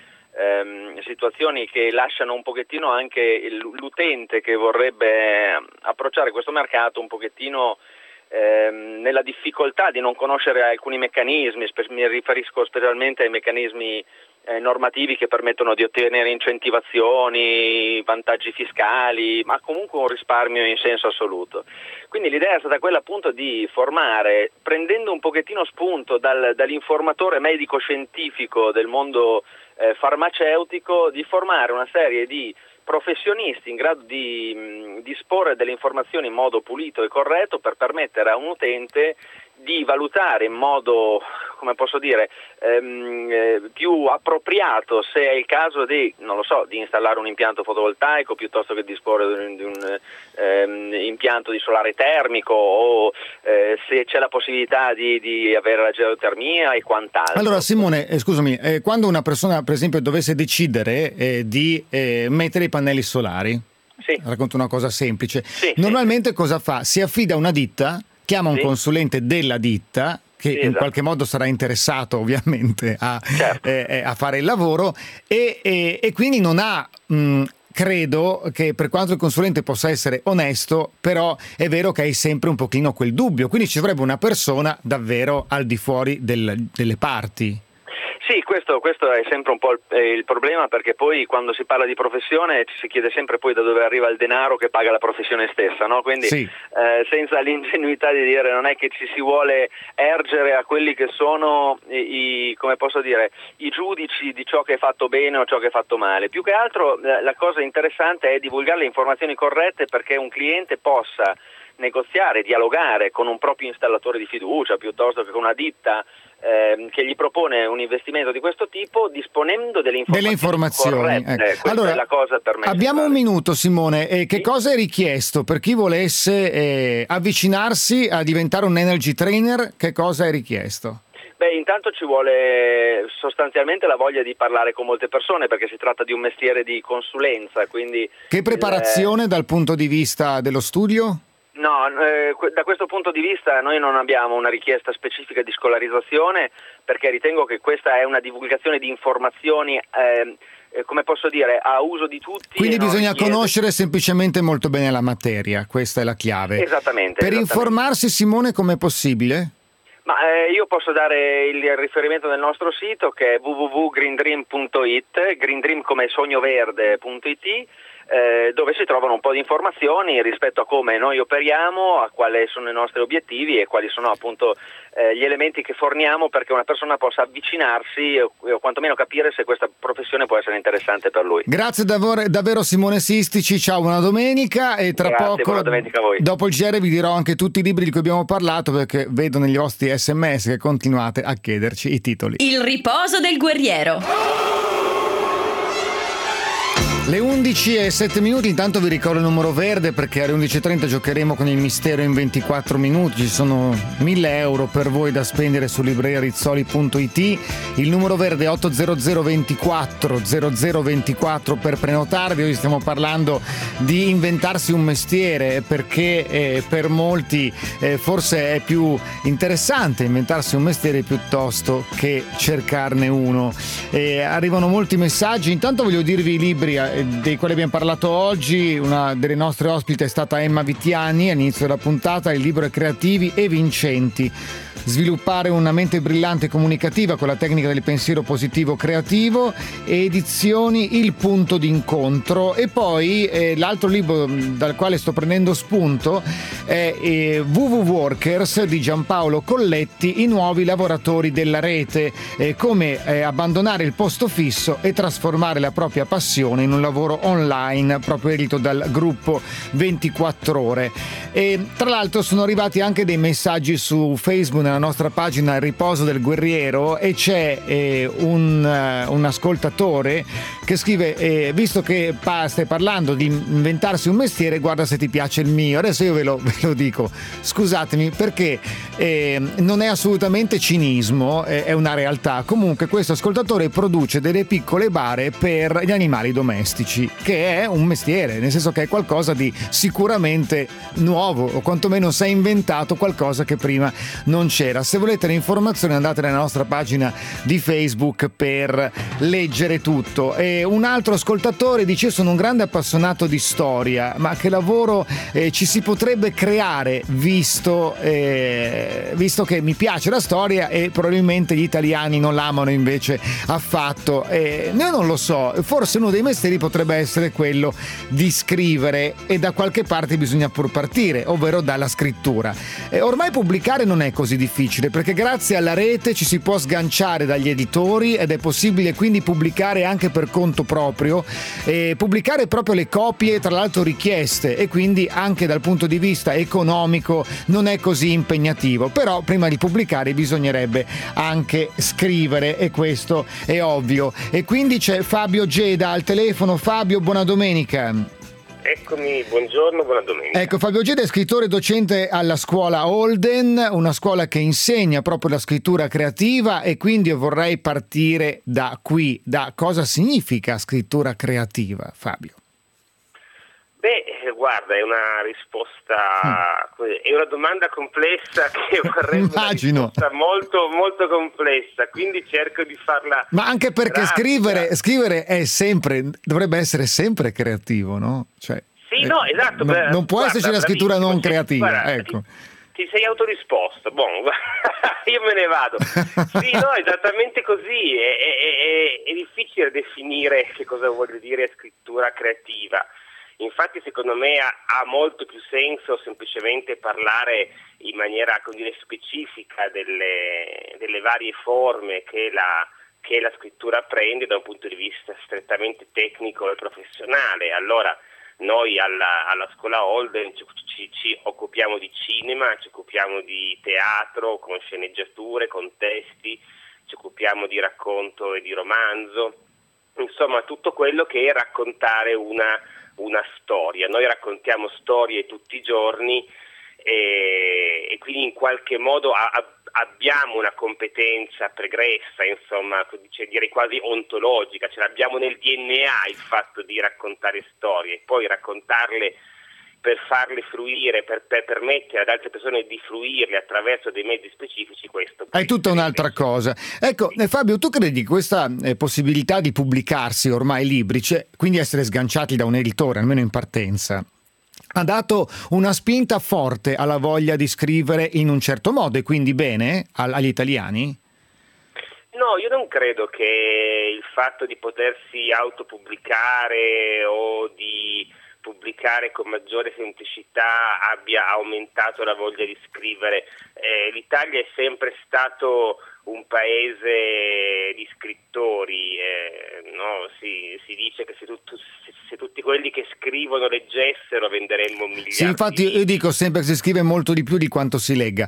situazioni che lasciano un pochettino anche l'utente che vorrebbe approcciare questo mercato un pochettino nella difficoltà di non conoscere alcuni meccanismi. Mi riferisco specialmente ai meccanismi normativi che permettono di ottenere incentivazioni, vantaggi fiscali, ma comunque un risparmio in senso assoluto. Quindi l'idea è stata quella appunto di formare, prendendo un pochettino spunto dall'informatore medico-scientifico del mondo farmaceutico, di formare una serie di professionisti in grado di disporre delle informazioni in modo pulito e corretto, per permettere a un utente di valutare in modo, come posso dire, più appropriato se è il caso di installare un impianto fotovoltaico piuttosto che disporre di un impianto di solare termico, o se c'è la possibilità di avere la geotermia e quant'altro. Allora Simone, scusami, quando una persona per esempio dovesse decidere di mettere i pannelli solari, racconto una cosa semplice, normalmente cosa fa? Si affida a una ditta, chiama un consulente della ditta che in qualche modo sarà interessato ovviamente a fare il lavoro, e quindi non ha credo che, per quanto il consulente possa essere onesto, però è vero che hai sempre un pochino quel dubbio, quindi ci vorrebbe una persona davvero al di fuori delle parti. Sì, questo è sempre un po' il problema, perché poi quando si parla di professione ci si chiede sempre poi da dove arriva il denaro che paga la professione stessa, no? Quindi senza l'ingenuità di dire, non è che ci si vuole ergere a quelli che sono i giudici di ciò che è fatto bene o ciò che è fatto male. Più che altro la cosa interessante è divulgare le informazioni corrette, perché un cliente possa negoziare, dialogare con un proprio installatore di fiducia piuttosto che con una ditta che gli propone un investimento di questo tipo, disponendo delle informazioni corrette. Questa allora, è la cosa per me. Abbiamo un minuto, Simone. Che sì? cosa è richiesto per chi volesse avvicinarsi a diventare un energy trainer? Che cosa è richiesto? Beh, intanto ci vuole sostanzialmente la voglia di parlare con molte persone, perché si tratta di un mestiere di consulenza, quindi... Che preparazione dal punto di vista dello studio? No, da questo punto di vista noi non abbiamo una richiesta specifica di scolarizzazione, perché ritengo che questa è una divulgazione di informazioni, come posso dire, a uso di tutti. Quindi bisogna conoscere semplicemente molto bene la materia, questa è la chiave. Esattamente. Per informarsi, Simone, com'è possibile? Ma io posso dare il riferimento del nostro sito, che è www.greendream.it, greendream come sognoverde.it, dove si trovano un po' di informazioni rispetto a come noi operiamo, a quali sono i nostri obiettivi e quali sono appunto gli elementi che forniamo perché una persona possa avvicinarsi o quantomeno capire se questa professione può essere interessante per lui. Grazie davvero Simone Sistici, ciao, buona domenica, e tra poco, buona domenica a voi. Dopo il GR vi dirò anche tutti i libri di cui abbiamo parlato, perché vedo negli vostri SMS che continuate a chiederci i titoli. Il riposo del guerriero. Le 11:07, intanto vi ricordo il numero verde, perché alle 11:30 giocheremo con il mistero in 24 minuti, ci sono 1.000 euro per voi da spendere su librerizzoli.it, il numero verde è 800 24 0024 per prenotarvi. Oggi stiamo parlando di inventarsi un mestiere, perché per molti forse è più interessante inventarsi un mestiere piuttosto che cercarne uno. Arrivano molti messaggi, intanto voglio dirvi i libri dei quali abbiamo parlato oggi. Una delle nostre ospiti è stata Emma Vittiani all'inizio della puntata. Il libro è Creativi e Vincenti: sviluppare una mente brillante e comunicativa con la tecnica del pensiero positivo creativo, edizioni Il Punto d'Incontro. E poi l'altro libro dal quale sto prendendo spunto è WW Workers di Giampaolo Colletti, i nuovi lavoratori della rete, come abbandonare il posto fisso e trasformare la propria passione in un lavoro online, proprio edito dal gruppo 24 ore. E tra l'altro sono arrivati anche dei messaggi su Facebook, nella nostra pagina Il Riposo del Guerriero, e c'è un ascoltatore che scrive: visto che stai parlando di inventarsi un mestiere, guarda se ti piace il mio. Adesso io ve lo dico, scusatemi, perché non è assolutamente cinismo, è una realtà. Comunque questo ascoltatore produce delle piccole bare per gli animali domestici, che è un mestiere, nel senso che è qualcosa di sicuramente nuovo, o quantomeno si è inventato qualcosa che prima non c'era. Se volete le informazioni andate nella nostra pagina di Facebook per leggere tutto. E un altro ascoltatore dice: io sono un grande appassionato di storia, ma che lavoro ci si potrebbe creare, visto che mi piace la storia e probabilmente gli italiani non l'amano invece affatto. Io non lo so, forse uno dei mestieri potrebbe essere quello di scrivere, e da qualche parte bisogna pur partire, ovvero dalla scrittura. Ormai pubblicare non è così difficile, perché grazie alla rete ci si può sganciare dagli editori ed è possibile quindi pubblicare anche per conto proprio, pubblicare proprio le copie, tra l'altro richieste, e quindi anche dal punto di vista economico non è così impegnativo. Però prima di pubblicare bisognerebbe anche scrivere, e questo è ovvio. E quindi c'è Fabio Geda al telefono. Fabio, buona domenica. Eccomi, buongiorno, buona domenica. Ecco, Fabio Geda è scrittore e docente alla scuola Holden, una scuola che insegna proprio la scrittura creativa, e quindi io vorrei partire da qui, da cosa significa scrittura creativa, Fabio? Beh, guarda, è una risposta, è una domanda complessa che vorrebbe Immagino. Una risposta molto, molto complessa, quindi cerco di farla. Ma anche perché scrivere è sempre, dovrebbe essere sempre creativo, no? Cioè, sì, no, esatto. Non può esserci la scrittura non creativa, guarda, ecco. Ti sei autorisposto, io me ne vado. Sì, no, esattamente così, è difficile definire che cosa vuol dire scrittura creativa. Infatti secondo me ha molto più senso semplicemente parlare in maniera, come dire, specifica delle varie forme che la scrittura prende da un punto di vista strettamente tecnico e professionale. Allora, Noi alla scuola Holden ci occupiamo di cinema, ci occupiamo di teatro con sceneggiature, con testi, ci occupiamo di racconto e di romanzo, insomma tutto quello che è raccontare una storia. Noi raccontiamo storie tutti i giorni e quindi in qualche modo abbiamo una competenza pregressa, insomma, direi quasi ontologica, ce l'abbiamo nel DNA il fatto di raccontare storie, poi raccontarle per farle fruire, per permettere ad altre persone di fruirle attraverso dei mezzi specifici, questo è tutta un'altra cosa. Ecco, Fabio, tu credi che questa possibilità di pubblicarsi ormai libri, cioè, quindi essere sganciati da un editore, almeno in partenza, ha dato una spinta forte alla voglia di scrivere in un certo modo e quindi bene agli italiani? No, io non credo che il fatto di potersi autopubblicare o di pubblicare con maggiore semplicità abbia aumentato la voglia di scrivere. L'Italia è sempre stato un paese di scrittori, no? Si dice che se tutti quelli che scrivono leggessero venderemmo miliardi. Sì, infatti io dico sempre che si scrive molto di più di quanto si legga.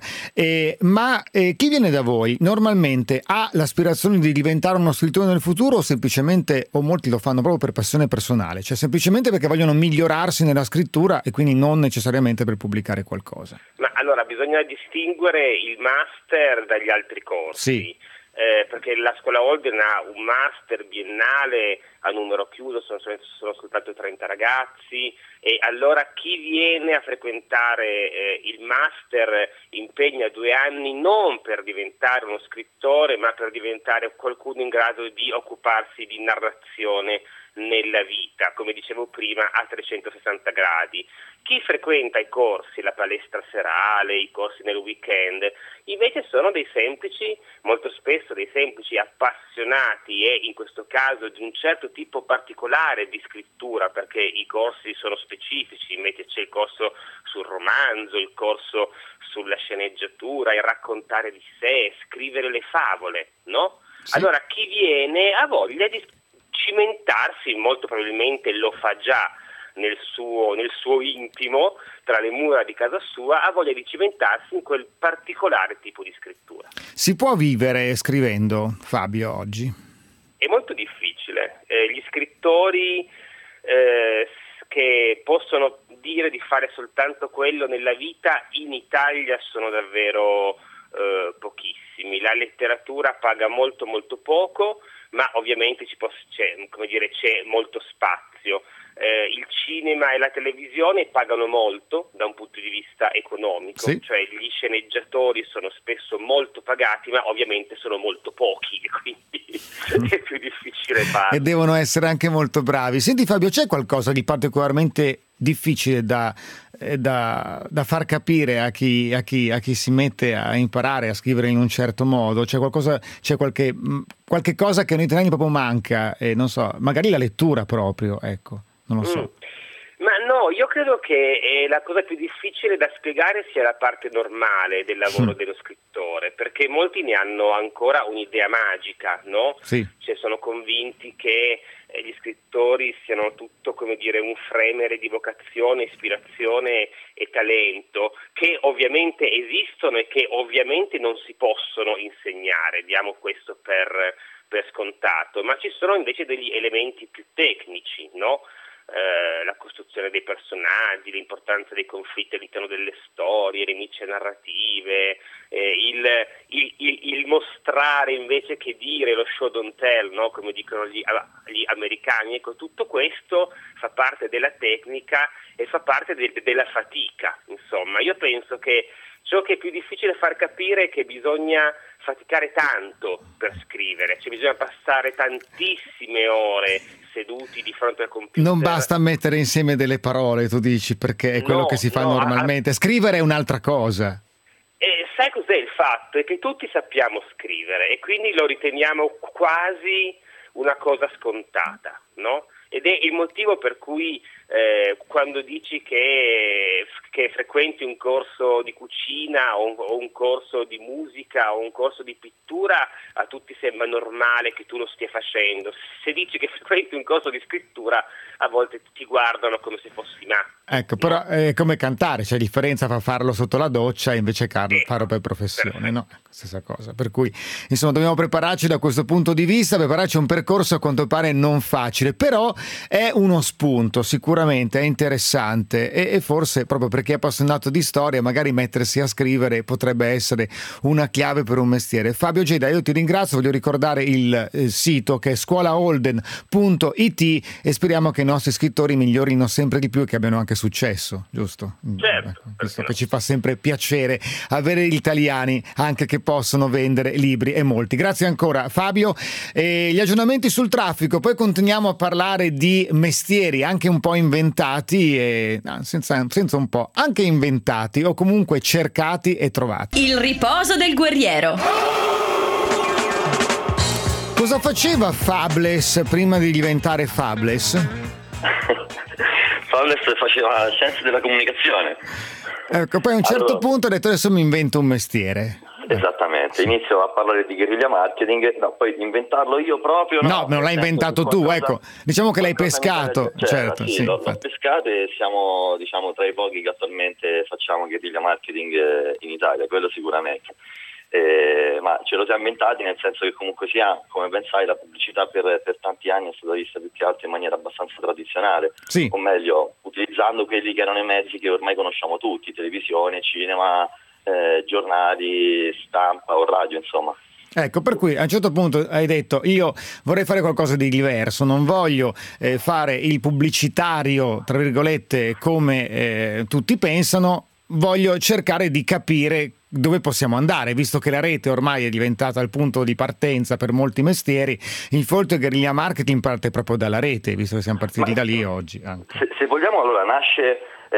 Ma chi viene da voi normalmente ha l'aspirazione di diventare uno scrittore nel futuro o semplicemente, o molti lo fanno proprio per passione personale, cioè semplicemente perché vogliono migliorarsi nella scrittura e quindi non necessariamente per pubblicare qualcosa? Ma allora bisogna distinguere il master dagli altri corsi. Sì. Perché la scuola Holden ha un master biennale a numero chiuso, sono soltanto 30 ragazzi, e allora chi viene a frequentare il master impegna 2 anni non per diventare uno scrittore, ma per diventare qualcuno in grado di occuparsi di narrazione nella vita, come dicevo prima, a 360 gradi. Chi frequenta i corsi, la palestra serale, i corsi nel weekend, invece sono dei semplici, molto spesso dei semplici appassionati e in questo caso di un certo tipo particolare di scrittura, perché i corsi sono specifici, invece c'è il corso sul romanzo, il corso sulla sceneggiatura, il raccontare di sé, scrivere le favole, no? Sì. Allora chi viene ha voglia di cimentarsi, molto probabilmente lo fa già nel suo intimo, tra le mura di casa sua, ha voglia di cimentarsi in quel particolare tipo di scrittura. Si può vivere scrivendo, Fabio, oggi? È molto difficile. Gli scrittori che possono dire di fare soltanto quello nella vita in Italia sono davvero pochissimi. La letteratura paga molto molto poco, ma ovviamente c'è molto spazio. Il cinema e la televisione pagano molto da un punto di vista economico, sì. Cioè gli sceneggiatori sono spesso molto pagati, ma ovviamente sono molto pochi, quindi è più difficile fare. E devono essere anche molto bravi. Senti Fabio, c'è qualcosa di particolarmente difficile da far capire a chi si mette a imparare a scrivere in un certo modo? C'è qualche cosa che a noi italiani proprio manca, non so, magari la lettura proprio, ecco, non lo so. Ma no, io credo che la cosa più difficile da spiegare sia la parte normale del lavoro dello scrittore, perché molti ne hanno ancora un'idea magica, no? Sì. Cioè sono convinti che gli scrittori siano tutto, come dire, un fremere di vocazione, ispirazione e talento, che ovviamente esistono e che ovviamente non si possono insegnare, diamo questo per scontato, ma ci sono invece degli elementi più tecnici, no? La costruzione dei personaggi, l'importanza dei conflitti all'interno delle storie, le micce narrative, il mostrare invece che dire, lo show don't tell, no? Come dicono gli americani. Ecco, tutto questo fa parte della tecnica e fa parte della fatica. Insomma, io penso che ciò che è più difficile far capire è che bisogna faticare tanto per scrivere, cioè bisogna passare tantissime ore seduti di fronte al computer. Non basta mettere insieme delle parole, tu dici, perché è quello che si fa normalmente. Scrivere è un'altra cosa. Sai cos'è il fatto? È che tutti sappiamo scrivere e quindi lo riteniamo quasi una cosa scontata, no? E ed è il motivo per cui quando dici che frequenti un corso di cucina o un corso di musica o un corso di pittura, a tutti sembra normale che tu lo stia facendo. Se dici che frequenti un corso di scrittura, a volte ti guardano come se fossi matto. Ecco, però è come cantare, c'è differenza fra farlo sotto la doccia e invece farlo per professione, no? Stessa cosa. Per cui, insomma, dobbiamo prepararci da questo punto di vista, prepararci a un percorso a quanto pare non facile, però è uno spunto, sicuramente è interessante e forse proprio per chi è appassionato di storia, magari mettersi a scrivere potrebbe essere una chiave per un mestiere. Fabio Geda, io ti ringrazio, voglio ricordare il sito che è scuolaholden.it e speriamo che i nostri scrittori migliorino sempre di più e che abbiano anche successo, giusto? Certo, Visto che ci fa sempre piacere avere gli italiani anche che possono vendere libri e molti. Grazie ancora Fabio. Gli aggiornamenti sul traffico, poi continuiamo a parlare di mestieri anche un po' inventati e senza un po', anche inventati o comunque cercati e trovati. Il riposo del guerriero. Cosa faceva Fables prima di diventare Fables? Fables faceva scienze della comunicazione. Ecco, poi a un certo punto ha detto adesso mi invento un mestiere. Esattamente, inizio a parlare di guerriglia marketing, no, poi inventarlo io proprio. No, non l'hai inventato tu, ecco, diciamo che l'hai pescato. Certo, sì, l'ho pescato e siamo, diciamo, tra i pochi che attualmente facciamo guerriglia marketing in Italia, quello sicuramente. Ma ce lo siamo inventati nel senso che comunque sia, come ben sai, la pubblicità per tanti anni è stata vista più che altro in maniera abbastanza tradizionale, o meglio, utilizzando quelli che erano i mezzi che ormai conosciamo tutti, televisione, cinema, giornali, stampa o radio, insomma. Ecco, per cui a un certo punto hai detto io vorrei fare qualcosa di diverso, non voglio fare il pubblicitario, tra virgolette, come tutti pensano, voglio cercare di capire dove possiamo andare, visto che la rete ormai è diventata il punto di partenza per molti mestieri. Il folto guerriglia marketing parte proprio dalla rete, visto che siamo partiti da lì oggi. Se vogliamo, allora nasce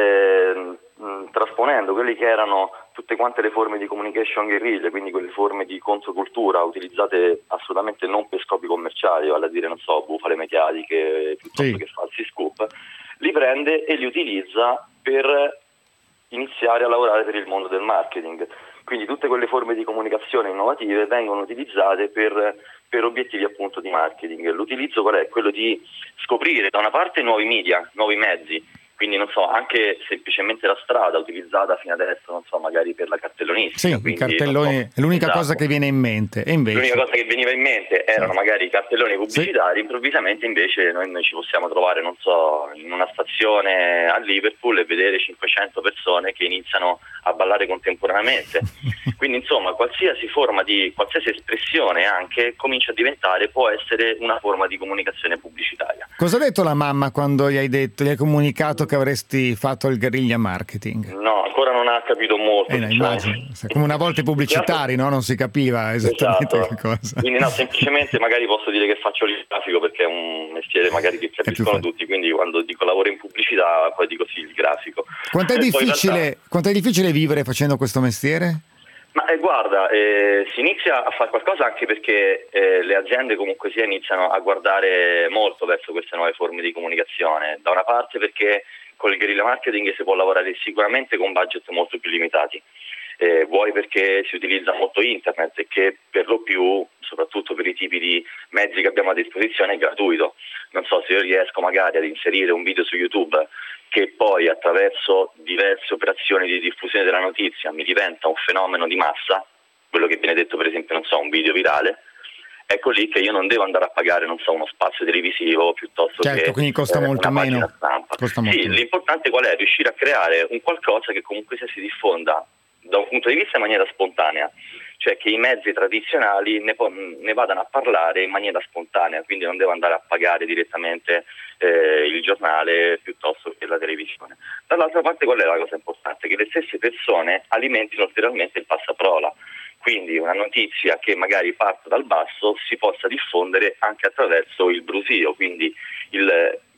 trasponendo quelli che erano tutte quante le forme di communication guerriglia, quindi quelle forme di controcultura utilizzate assolutamente non per scopi commerciali, vale a dire, non so, bufale mediatiche piuttosto che falsi scoop, li prende e li utilizza per iniziare a lavorare per il mondo del marketing. Quindi tutte quelle forme di comunicazione innovative vengono utilizzate per obiettivi appunto di marketing. L'utilizzo qual è? Quello di scoprire da una parte nuovi media, nuovi mezzi, quindi non so, anche semplicemente la strada utilizzata fino adesso, non so, magari per la cartellonistica. Sì, i cartelloni è l'unica cosa che viene in mente. E invece l'unica cosa che veniva in mente erano magari i cartelloni pubblicitari, improvvisamente invece noi ci possiamo trovare, non so, in una stazione a Liverpool e vedere 500 persone che iniziano a ballare contemporaneamente. Quindi insomma, qualsiasi forma di, qualsiasi espressione anche comincia a diventare, può essere una forma di comunicazione pubblicitaria. Cosa ha detto la mamma quando gli hai comunicato che avresti fatto il guerriglia marketing? No, ancora non ha capito molto. Immagino. Come una volta i pubblicitari, no? Non si capiva esattamente che cosa. Quindi no, semplicemente magari posso dire che faccio il grafico perché è un mestiere magari che capiscono tutti, quindi quando dico lavoro in pubblicità poi dico sì, il grafico. Quanto è difficile vivere facendo questo mestiere? Ma guarda, si inizia a fare qualcosa anche perché le aziende comunque sia iniziano a guardare molto verso queste nuove forme di comunicazione. Da una parte perché con il guerrilla marketing si può lavorare sicuramente con budget molto più limitati, vuoi perché si utilizza molto internet e che per lo più, soprattutto per i tipi di mezzi che abbiamo a disposizione, è gratuito. Non so, se io riesco magari ad inserire un video su YouTube che poi attraverso diverse operazioni di diffusione della notizia mi diventa un fenomeno di massa, quello che viene detto per esempio, non so, un video virale, ecco lì che io non devo andare a pagare, non so, uno spazio televisivo piuttosto che quindi costa molto una meno. pagina stampa. Sì, l'importante qual è? Riuscire a creare un qualcosa che comunque si diffonda da un punto di vista in maniera spontanea, cioè che i mezzi tradizionali ne vadano a parlare in maniera spontanea, quindi non devo andare a pagare direttamente il giornale piuttosto che la televisione. Dall'altra parte qual è la cosa importante? Che le stesse persone alimentino ulteriormente il passaparola, quindi una notizia che magari parte dal basso si possa diffondere anche attraverso il brusio, quindi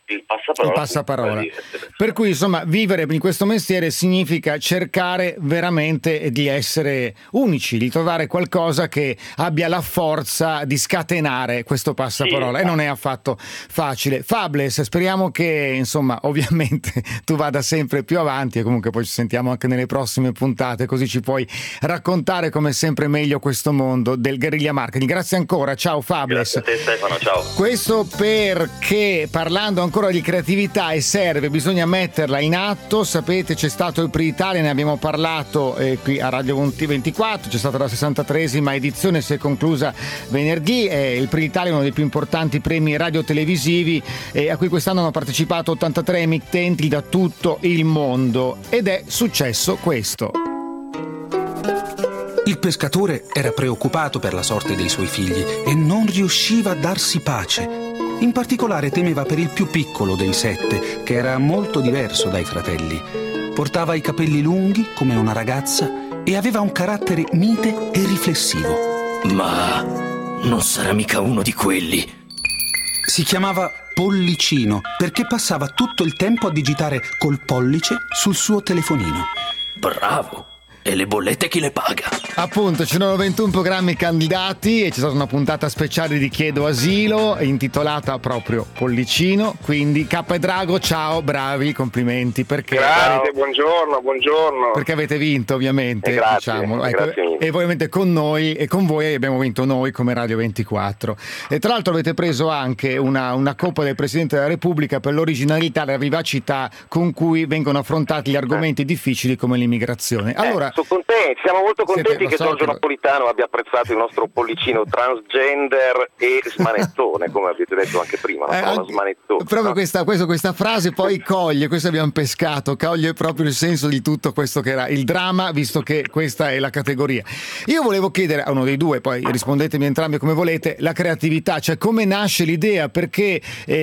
il passaparola. Per cui insomma vivere in questo mestiere significa cercare veramente di essere unici, di trovare qualcosa che abbia la forza di scatenare questo passaparola, e non è affatto facile. Fables, speriamo che insomma ovviamente tu vada sempre più avanti, e comunque poi ci sentiamo anche nelle prossime puntate, così ci puoi raccontare come sempre meglio questo mondo del guerriglia marketing. Grazie ancora, ciao Fables. Grazie a te Stefano, ciao. Questo perché, parlando ancora di creatività, e serve, bisogna metterla in atto. Sapete, c'è stato il Prix Italia, ne abbiamo parlato qui a Radio 24, c'è stata la 63esima edizione, si è conclusa venerdì. Il Prix Italia è uno dei più importanti premi radiotelevisivi a cui quest'anno hanno partecipato 83 emittenti da tutto il mondo, ed è successo questo. Il pescatore era preoccupato per la sorte dei suoi figli e non riusciva a darsi pace. In particolare temeva per il più piccolo dei 7, che era molto diverso dai fratelli. Portava i capelli lunghi come una ragazza e aveva un carattere mite e riflessivo. Ma non sarà mica uno di quelli. Si chiamava Pollicino perché passava tutto il tempo a digitare col pollice sul suo telefonino. Bravo! E le bollette chi le paga? Appunto, c'erano 21 programmi candidati e c'è stata una puntata speciale di Chiedo Asilo intitolata proprio Pollicino. Quindi K e Drago, ciao, bravi, complimenti. Perché grazie, buongiorno. Perché avete vinto, ovviamente. Grazie, diciamo. grazie. E ovviamente con noi e con voi abbiamo vinto noi come Radio 24. E tra l'altro avete preso anche una coppa del Presidente della Repubblica per l'originalità e la vivacità con cui vengono affrontati gli argomenti difficili come l'immigrazione. Allora, sono contenti, siamo molto contenti che Giorgio Napolitano abbia apprezzato il nostro pollicino transgender e smanettone, come avete detto anche prima, smanettone. Proprio questa frase poi coglie, questo abbiamo pescato, coglie proprio il senso di tutto questo che era il dramma, visto che questa è la categoria. Io volevo chiedere a uno dei due, poi rispondetemi entrambi come volete, la creatività, cioè come nasce l'idea, perché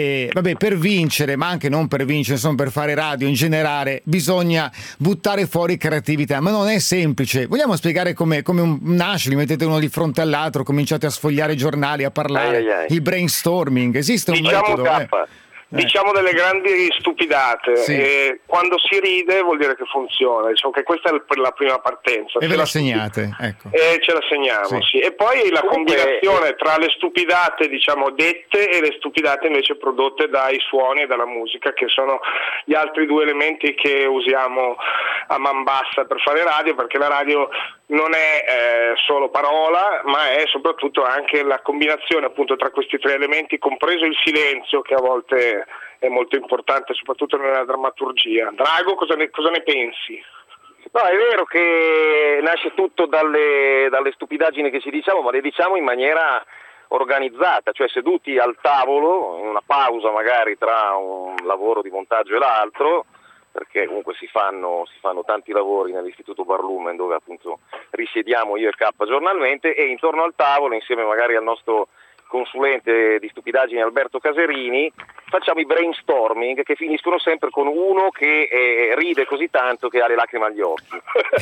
per vincere, ma anche non per vincere, insomma per fare radio in generale, bisogna buttare fuori creatività, ma non è semplice. Vogliamo spiegare come nasce? Li mettete uno di fronte all'altro, cominciate a sfogliare i giornali, a parlare, il brainstorming, esiste un metodo? Diciamo delle grandi stupidate, sì. E quando si ride vuol dire che funziona, diciamo che questa è la prima partenza. E ve la segnate, ecco. E ce la segniamo, sì. E poi la combinazione tra le stupidate, diciamo, dette e le stupidate invece prodotte dai suoni e dalla musica, che sono gli altri due elementi che usiamo a man bassa per fare radio, perché la radio non è solo parola, ma è soprattutto anche la combinazione appunto tra questi tre elementi, compreso il silenzio, che a volte è molto importante, soprattutto nella drammaturgia. Drago, cosa ne pensi? No, è vero che nasce tutto dalle stupidaggini che ci diciamo, ma le diciamo in maniera organizzata, cioè seduti al tavolo, in una pausa magari tra un lavoro di montaggio e l'altro, perché comunque si fanno tanti lavori nell'Istituto Barlumen, dove appunto risiediamo io e K giornalmente, e intorno al tavolo, insieme magari al nostro consulente di stupidaggini Alberto Caserini, facciamo i brainstorming che finiscono sempre con uno che ride così tanto che ha le lacrime agli occhi.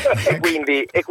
e quindi è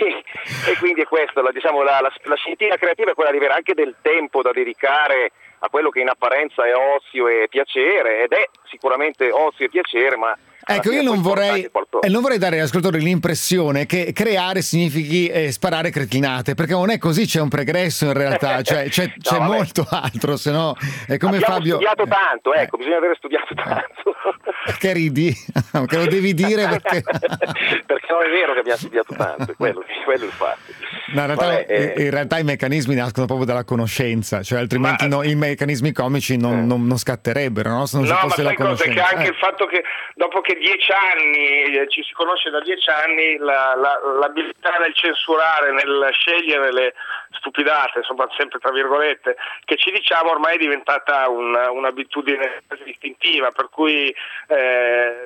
questo, la scintilla creativa è quella di avere anche del tempo da dedicare a quello che in apparenza è ozio e piacere, ed è sicuramente ozio e piacere, ma ecco, io non vorrei dare agli ascoltatori l'impressione che creare significhi sparare cretinate, perché non è così, c'è un pregresso in realtà, cioè c'è molto altro, se no è come abbiamo Fabio. Studiato tanto, ecco, bisogna aver studiato tanto. Che ridi? Che lo devi dire perché non è vero che abbiamo studiato tanto, quello è il fatto. No, in realtà i meccanismi nascono proprio dalla conoscenza, cioè altrimenti i meccanismi comici non scatterebbero, no? Se non ci fosse la conoscenza. Che anche il fatto che dopo che 10 anni ci si conosce da 10 anni, l'abilità nel censurare, nel scegliere le stupidate, insomma sempre tra virgolette, che ci diciamo, ormai è diventata un'abitudine istintiva, per cui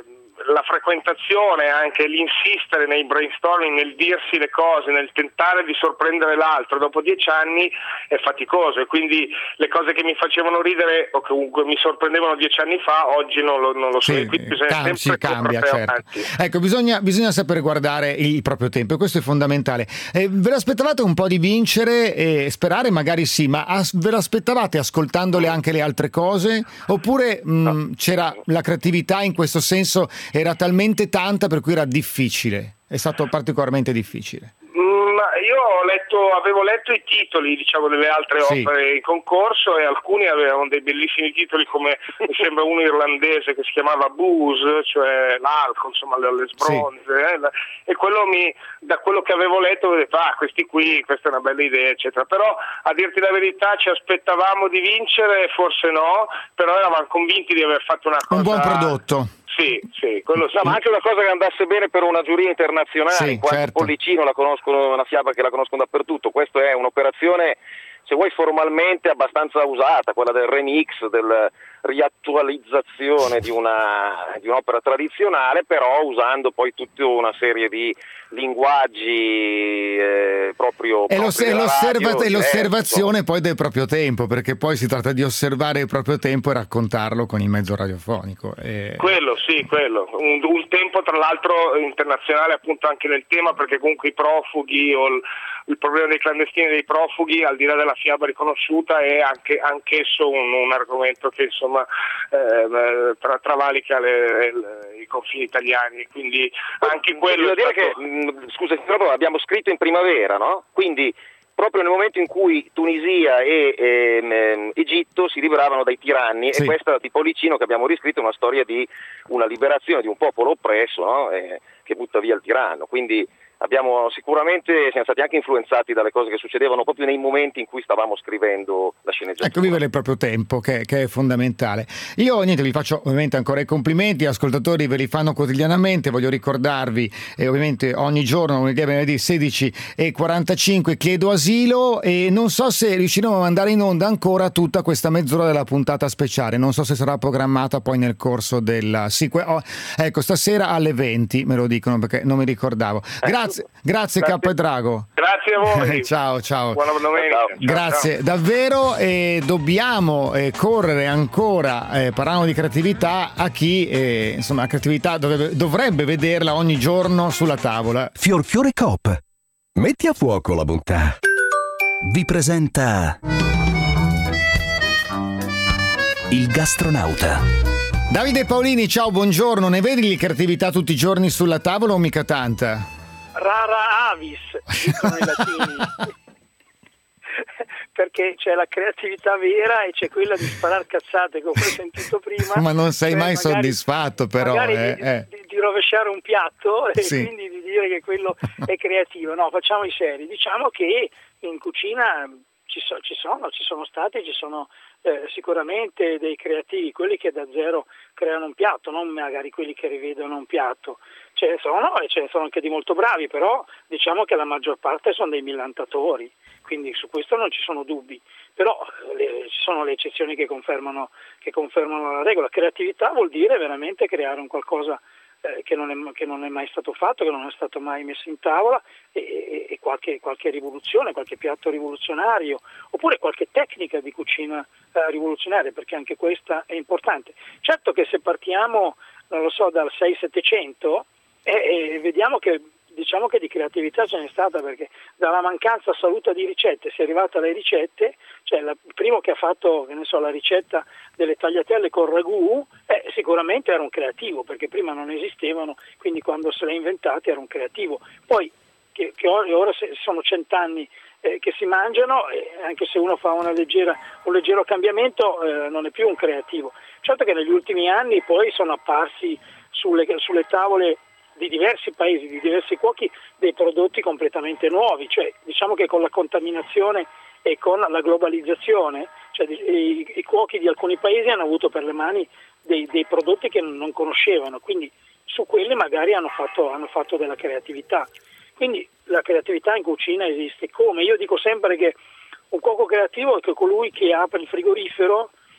la frequentazione, anche l'insistere nei brainstorming, nel dirsi le cose, nel tentare di sorprendere l'altro dopo 10 anni è faticoso, e quindi le cose che mi facevano ridere o comunque mi sorprendevano 10 anni fa oggi non lo so, e quindi bisogna sempre cambia, correre certo. avanti. Ecco, bisogna sapere guardare il proprio tempo, e questo è fondamentale. Ve l'aspettavate un po' di vincere e sperare? Magari sì, ma ve l'aspettavate ascoltandole anche le altre cose? Oppure c'era la creatività, in questo senso era talmente tanta per cui era difficile? È stato particolarmente difficile? Io avevo letto i titoli, diciamo, delle altre opere in concorso, e alcuni avevano dei bellissimi titoli, come mi sembra uno irlandese che si chiamava Booze, cioè l'alcol, insomma le sbronze, e da quello che avevo letto ho detto questa è una bella idea, eccetera. Però a dirti la verità ci aspettavamo di vincere, forse no, però eravamo convinti di aver fatto una cosa, un buon prodotto. Sì, quello sì. No, ma anche una cosa che andasse bene per una giuria internazionale, Pollicino la conoscono, una fiaba che la conoscono dappertutto. Questa è un'operazione, se vuoi, formalmente abbastanza usata, quella del remix, del riattualizzazione di un'opera tradizionale, però usando poi tutta una serie di linguaggi proprio e l'osservazione diverso. Poi del proprio tempo, perché poi si tratta di osservare il proprio tempo e raccontarlo con il mezzo radiofonico. Quello. Un tempo tra l'altro internazionale, appunto, anche nel tema, perché comunque i profughi o il problema dei clandestini e dei profughi, al di là della fiaba riconosciuta, è anch'esso un argomento che insomma travalica i confini italiani, quindi anche quello devo dire che scusa, abbiamo scritto in primavera, no? Quindi proprio nel momento in cui Tunisia e Egitto si liberavano dai tiranni, e questa di Pollicino che abbiamo riscritto è una storia di una liberazione di un popolo oppresso, no? Che butta via il tiranno, quindi siamo stati anche influenzati dalle cose che succedevano proprio nei momenti in cui stavamo scrivendo la sceneggiatura. Ecco, vivere il proprio tempo, che è fondamentale. Io vi faccio ovviamente ancora i complimenti, gli ascoltatori ve li fanno quotidianamente, voglio ricordarvi ovviamente ogni giorno, lunedì e venerdì 16:45 chiedo asilo, e non so se riusciremo a mandare in onda ancora tutta questa mezz'ora della puntata speciale, non so se sarà programmata poi nel corso della ecco, stasera alle 20 me lo dicono, perché non mi ricordavo. Grazie K. Drago. Grazie a voi. Ciao. Buona domenica. Grazie davvero, e dobbiamo correre ancora parlando di creatività a chi la creatività dovrebbe vederla ogni giorno sulla tavola. Fior Coop, metti a fuoco la bontà. Vi presenta il gastronauta. Davide Paolini, ciao, buongiorno. Ne vedi di creatività tutti i giorni sulla tavola o mica tanta? Rara avis, dicono i latini. Perché c'è la creatività vera e c'è quella di sparare cazzate, come ho sentito prima. Ma non sei mai soddisfatto, però. Di rovesciare un piatto e quindi di dire che quello è creativo. No, facciamo i seri. Diciamo che in cucina ci sono stati sicuramente dei creativi, quelli che da zero creano un piatto, non magari quelli che rivedono un piatto. Ce ne sono anche di molto bravi, però diciamo che la maggior parte sono dei millantatori, quindi su questo non ci sono dubbi, però ci sono le eccezioni che confermano la regola. Creatività vuol dire veramente creare un qualcosa che non è mai stato fatto, che non è stato mai messo in tavola, e qualche rivoluzione, qualche piatto rivoluzionario, oppure qualche tecnica di cucina rivoluzionaria, perché anche questa è importante. Certo che se partiamo, non lo so, dal 6-700, vediamo che diciamo che di creatività ce n'è stata, perché dalla mancanza assoluta di ricette si è arrivata alle ricette, cioè il primo che ha fatto, la ricetta delle tagliatelle con ragù, sicuramente era un creativo, perché prima non esistevano, quindi quando se le ha inventate era un creativo. Poi che ora sono 100 anni che si mangiano, anche se uno fa un leggero cambiamento, non è più un creativo. Certo che negli ultimi anni poi sono apparsi sulle tavole di diversi paesi, di diversi cuochi, dei prodotti completamente nuovi, cioè diciamo che con la contaminazione e con la globalizzazione, cioè i cuochi di alcuni paesi hanno avuto per le mani dei prodotti che non conoscevano, quindi su quelli magari hanno fatto della creatività. Quindi la creatività in cucina esiste. Come? Io dico sempre che un cuoco creativo è colui che apre il frigorifero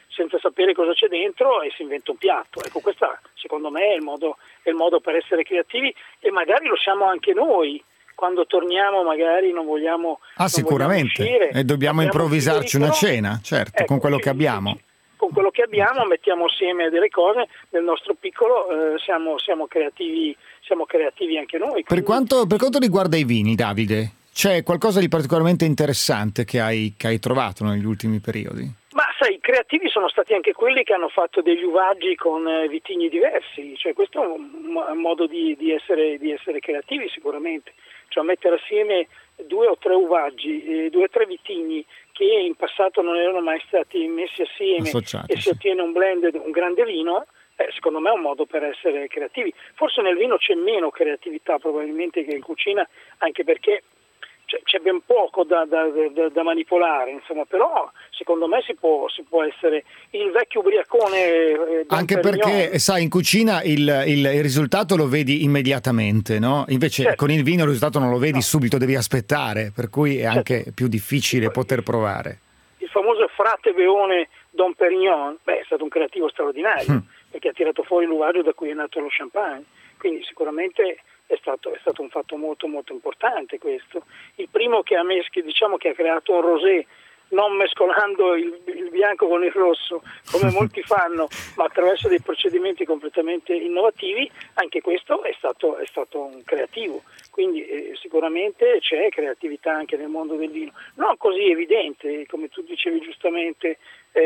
senza sapere cosa c'è dentro e si inventa un piatto. Ecco, questo secondo me è il modo per essere creativi, e magari lo siamo anche noi. Quando torniamo magari non vogliamo sicuramente uscire, e dobbiamo improvvisarci una cena, certo, ecco, con quello che abbiamo. Con quello che abbiamo mettiamo assieme delle cose nel nostro piccolo, siamo creativi anche noi. Per quanto riguarda i vini, Davide, c'è qualcosa di particolarmente interessante che hai trovato negli ultimi periodi? Ma sai, creativi sono stati anche quelli che hanno fatto degli uvaggi con vitigni diversi, cioè questo è un modo di essere creativi sicuramente, cioè mettere assieme 2 o 3 uvaggi, 2 o 3 vitigni che in passato non erano mai stati messi assieme e si ottiene un blend, un grande vino. Secondo me è un modo per essere creativi. Forse nel vino c'è meno creatività probabilmente che in cucina, anche perché c'è ben poco da manipolare, insomma, però secondo me si può essere il vecchio ubriacone anche perché sai, in cucina il risultato lo vedi immediatamente, no? Invece con il vino il risultato non lo vedi subito, devi aspettare, per cui è anche più difficile poter provare. Il famoso frate Beone Dom Perignon è stato un creativo straordinario, perché ha tirato fuori l'uvaggio da cui è nato lo champagne, quindi sicuramente è stato un fatto molto molto importante questo. Il primo che ha creato un rosé non mescolando il bianco con il rosso come molti fanno, ma attraverso dei procedimenti completamente innovativi, anche questo è stato un creativo. Quindi sicuramente c'è creatività anche nel mondo del vino, non così evidente come tu dicevi giustamente,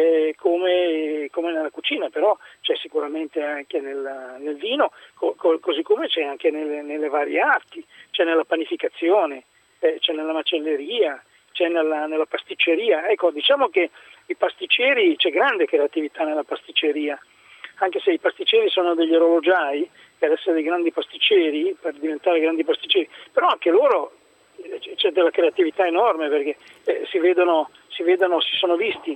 come nella cucina, però c'è sicuramente anche nel vino, così come c'è anche nelle varie arti, c'è nella panificazione, c'è nella macelleria, c'è nella pasticceria. Ecco, diciamo che i pasticceri, c'è grande creatività nella pasticceria, anche se i pasticceri sono degli orologiai per essere dei grandi pasticceri, per diventare grandi pasticceri, però anche loro c'è della creatività enorme, perché si sono visti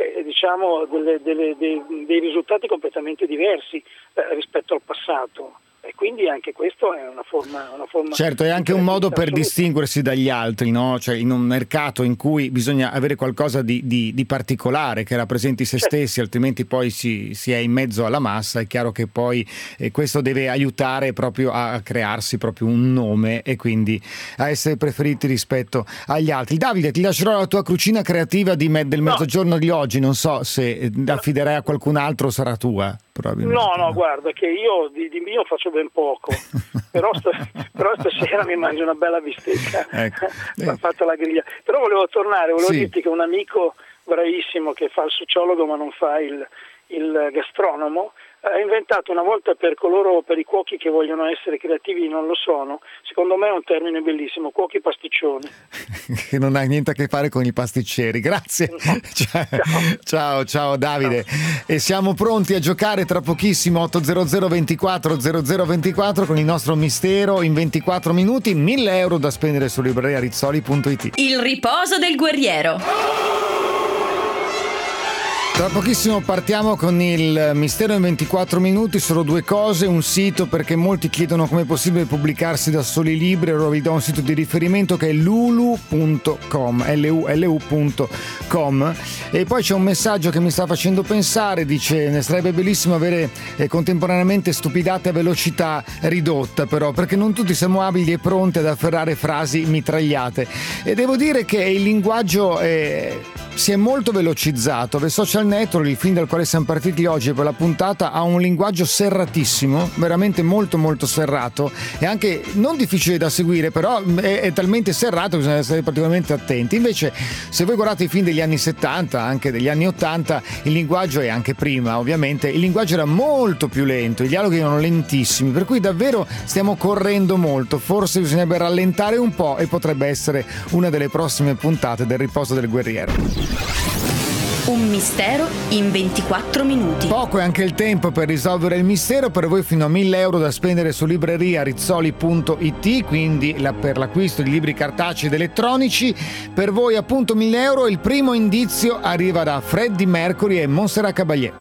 dei risultati completamente diversi rispetto al passato. E quindi anche questo è una forma. Certo, è anche un modo per distinguersi dagli altri, no? Cioè, in un mercato in cui bisogna avere qualcosa di particolare che rappresenti se stessi, altrimenti poi si è in mezzo alla massa. È chiaro che poi questo deve aiutare proprio a crearsi proprio un nome e quindi a essere preferiti rispetto agli altri. Davide, ti lascerò la tua cucina creativa del mezzogiorno di oggi, non so se affiderai a qualcun altro o sarà tua. No, guarda che io di mio faccio ben poco, però stasera mi mangio una bella bistecca, fatta alla griglia. Però volevo dirti che un amico bravissimo che fa il sociologo ma non fa il gastronomo ha inventato una volta per i cuochi che vogliono essere creativi non lo sono, secondo me è un termine bellissimo, cuochi pasticcioni. Che non ha niente a che fare con i pasticceri. Grazie. No. Ciao Davide. Ciao. E siamo pronti a giocare tra pochissimo 800 24 0024 con il nostro mistero in 24 minuti, 1.000 euro da spendere su libreriarizzoli.it. Il riposo del guerriero. Tra pochissimo partiamo con il mistero in 24 minuti, solo 2 cose, un sito perché molti chiedono come è possibile pubblicarsi da soli libri, allora vi do un sito di riferimento che è lulu.com, lulu.com, e poi c'è un messaggio che mi sta facendo pensare, dice ne sarebbe bellissimo avere contemporaneamente stupidate a velocità ridotta però, perché non tutti siamo abili e pronti ad afferrare frasi mitragliate, e devo dire che il linguaggio si è molto velocizzato. The Social Network, il film dal quale siamo partiti oggi per la puntata, ha un linguaggio serratissimo, veramente molto molto serrato, e anche non difficile da seguire, però è talmente serrato che bisogna essere particolarmente attenti. Invece se voi guardate i film degli anni 70, anche degli anni 80, il linguaggio, e anche prima ovviamente, il linguaggio era molto più lento, i dialoghi erano lentissimi, per cui davvero stiamo correndo molto. Forse bisognerebbe rallentare un po' e potrebbe essere una delle prossime puntate del riposo del guerriero. Un mistero in 24 minuti. Poco è anche il tempo per risolvere il mistero. Per voi fino a 1.000 euro da spendere su libreriarizzoli.it, quindi per l'acquisto di libri cartacei ed elettronici. Per voi appunto 1.000 euro. Il primo indizio arriva da Freddie Mercury e Montserrat Caballé.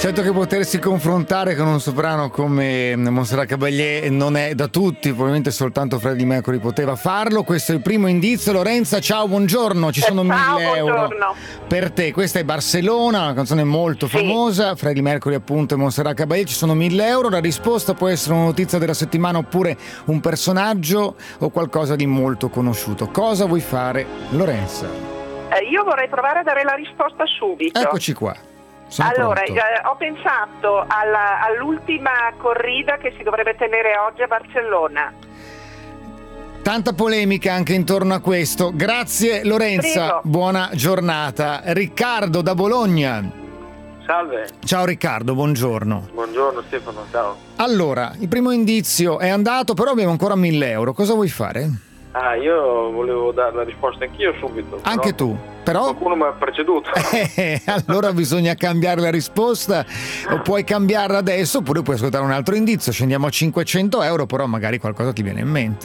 Certo che potersi confrontare con un soprano come Montserrat Caballé non è da tutti, probabilmente soltanto Freddie Mercury poteva farlo. Questo è il primo indizio. Lorenza, ciao, buongiorno, ci sono 1.000 euro buongiorno. Per te. Questa è Barcellona, una canzone molto famosa, Freddie Mercury appunto e Montserrat Caballé, ci sono 1.000 euro. La risposta può essere una notizia della settimana oppure un personaggio o qualcosa di molto conosciuto. Cosa vuoi fare, Lorenza? Io vorrei provare a dare la risposta subito. Eccoci qua. Sono allora, pronto. ho pensato all'ultima corrida che si dovrebbe tenere oggi a Barcellona. Tanta polemica anche intorno a questo. Grazie Lorenza, Prego. buona giornata. Riccardo da Bologna. Salve. Ciao Riccardo, buongiorno. Buongiorno Stefano, ciao. Allora, il primo indizio è andato, però abbiamo ancora 1.000 euro. Cosa vuoi fare? Io volevo dare la risposta anch'io subito. Anche tu, però... Qualcuno mi ha preceduto. Allora bisogna cambiare la risposta, o puoi cambiarla adesso oppure puoi ascoltare un altro indizio. Scendiamo a 500 euro, però magari qualcosa ti viene in mente.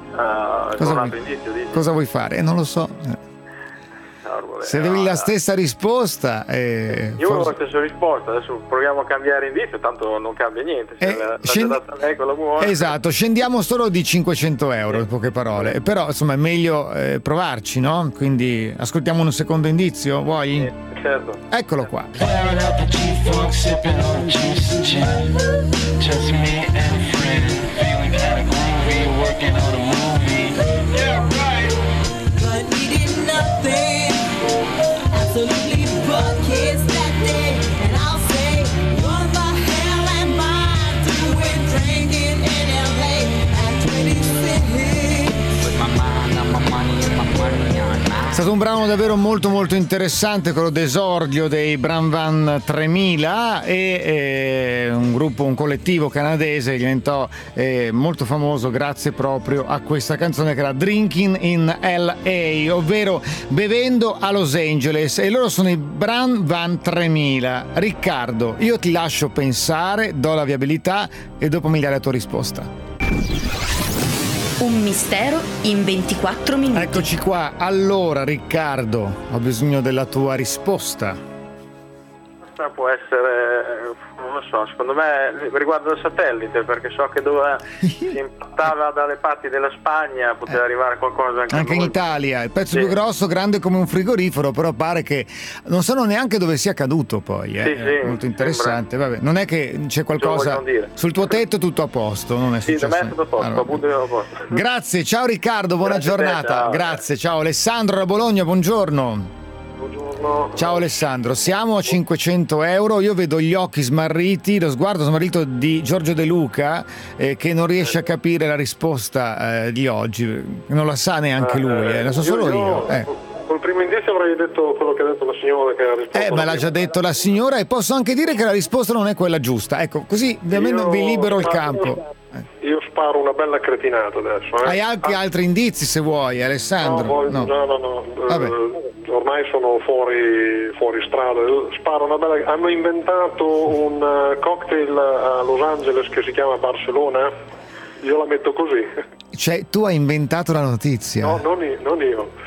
Cosa vuoi fare? Non lo so. Se avevi la stessa risposta... Io avevo la stessa risposta, adesso proviamo a cambiare indizio, tanto non cambia niente. Se l'ha data lei, quella buona. Esatto, scendiamo solo di 500 euro, in poche parole. Però insomma è meglio provarci, no? Quindi ascoltiamo un secondo indizio, vuoi? Certo. Eccolo qua. Absolutely buckets that day, and I'll say, what the hell am I doing drinking in LA at 26? With my mind on my money and my money on my... È stato un brano davvero molto molto interessante, quello d'esordio dei Bram 3000 e un collettivo canadese che diventò molto famoso grazie proprio a questa canzone che era Drinking in LA, ovvero bevendo a Los Angeles, e loro sono i Bram 3000. Riccardo, io ti lascio pensare, do la viabilità e dopo mi dai la tua risposta. Un mistero in 24 minuti. Eccoci qua. Allora, Riccardo, ho bisogno della tua risposta. Questa può essere, non lo so, secondo me riguarda il satellite, perché so che dove si impattava dalle parti della Spagna poteva arrivare qualcosa anche in Italia. Il pezzo più grosso, grande come un frigorifero, però pare che non sanno neanche dove sia caduto poi. Sì, molto interessante. Vabbè, non è che c'è qualcosa sul tuo tetto, tutto a posto, non è successo. Sì, da me è tutto a posto, allora, appunto a posto. Grazie, ciao Riccardo, buona giornata. Ciao. Grazie, ciao Alessandro da Bologna, buongiorno. Ciao Alessandro, siamo a 500 euro. Io vedo gli occhi smarriti, lo sguardo smarrito di Giorgio De Luca che non riesce a capire la risposta di oggi, non la sa neanche lui, la so solo io. Col primo indizio avrei detto quello che ha detto la signora, che ha risposto. Ma l'ha già detto la signora, e posso anche dire che la risposta non è quella giusta. Ecco, così almeno vi libero il campo. Io sparo una bella cretinata adesso. Hai anche altri indizi se vuoi, Alessandro? No. Vabbè. Ormai sono fuori strada. Sparo una bella. Hanno inventato un cocktail a Los Angeles che si chiama Barcellona. Io la metto così. Cioè, tu hai inventato la notizia? No, non io.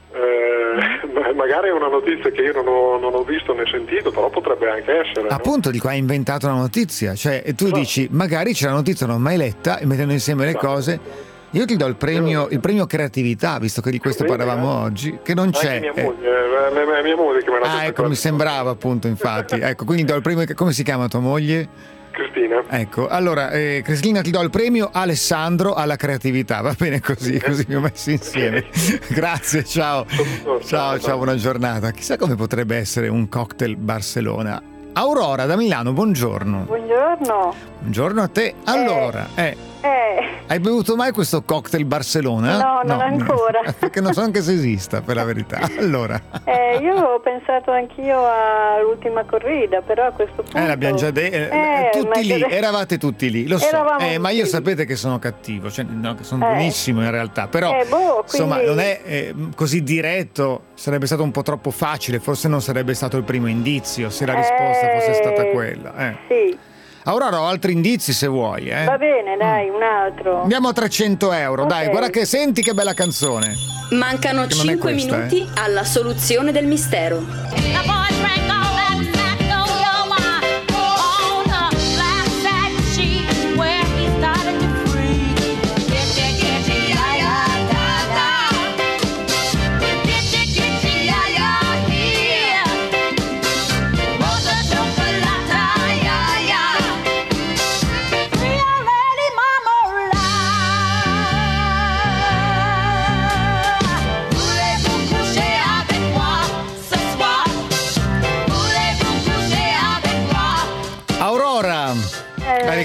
Magari è una notizia che io non ho visto né sentito, però potrebbe anche essere. Appunto, dico, hai inventato una notizia, cioè tu dici magari c'è la notizia, non ho mai letta, e mettendo insieme le cose. Io ti do il premio creatività, visto che di questo parlavamo oggi, che non c'è. Mia moglie che me l'ha detto. Ecco, mi sembrava appunto, infatti. Ecco, quindi do il premio. Come si chiama tua moglie? Cristina. Ecco, allora Cristina, ti do il premio Alessandro alla creatività, va bene così vi ho messi insieme. Grazie, ciao, buona giornata. Chissà come potrebbe essere un cocktail Barcellona. Aurora da Milano, buongiorno. Buongiorno a te. Allora, hai bevuto mai questo cocktail Barcellona? No, non ancora. Perché non so anche se esista, per la verità. Allora. Io ho pensato anch'io all'ultima corrida, però a questo punto... l'abbiamo già detto. Tutti lì, eravate tutti lì, lo so. Ma io sapete che sono cattivo, cioè no, che sono buonissimo in realtà, però insomma quindi... non è così diretto, sarebbe stato un po' troppo facile, forse non sarebbe stato il primo indizio se la risposta fosse stata quella. Sì. Aurora, ho altri indizi se vuoi. Va bene, dai, un altro. Andiamo a 300 euro, dai, guarda che senti che bella canzone. Mancano 5 minuti alla soluzione del mistero.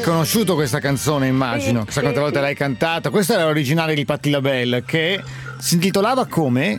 conosciuto questa canzone, immagino. Sì, Chissà quante volte l'hai cantata. Questa era l'originale di Patti LaBelle, che si intitolava come?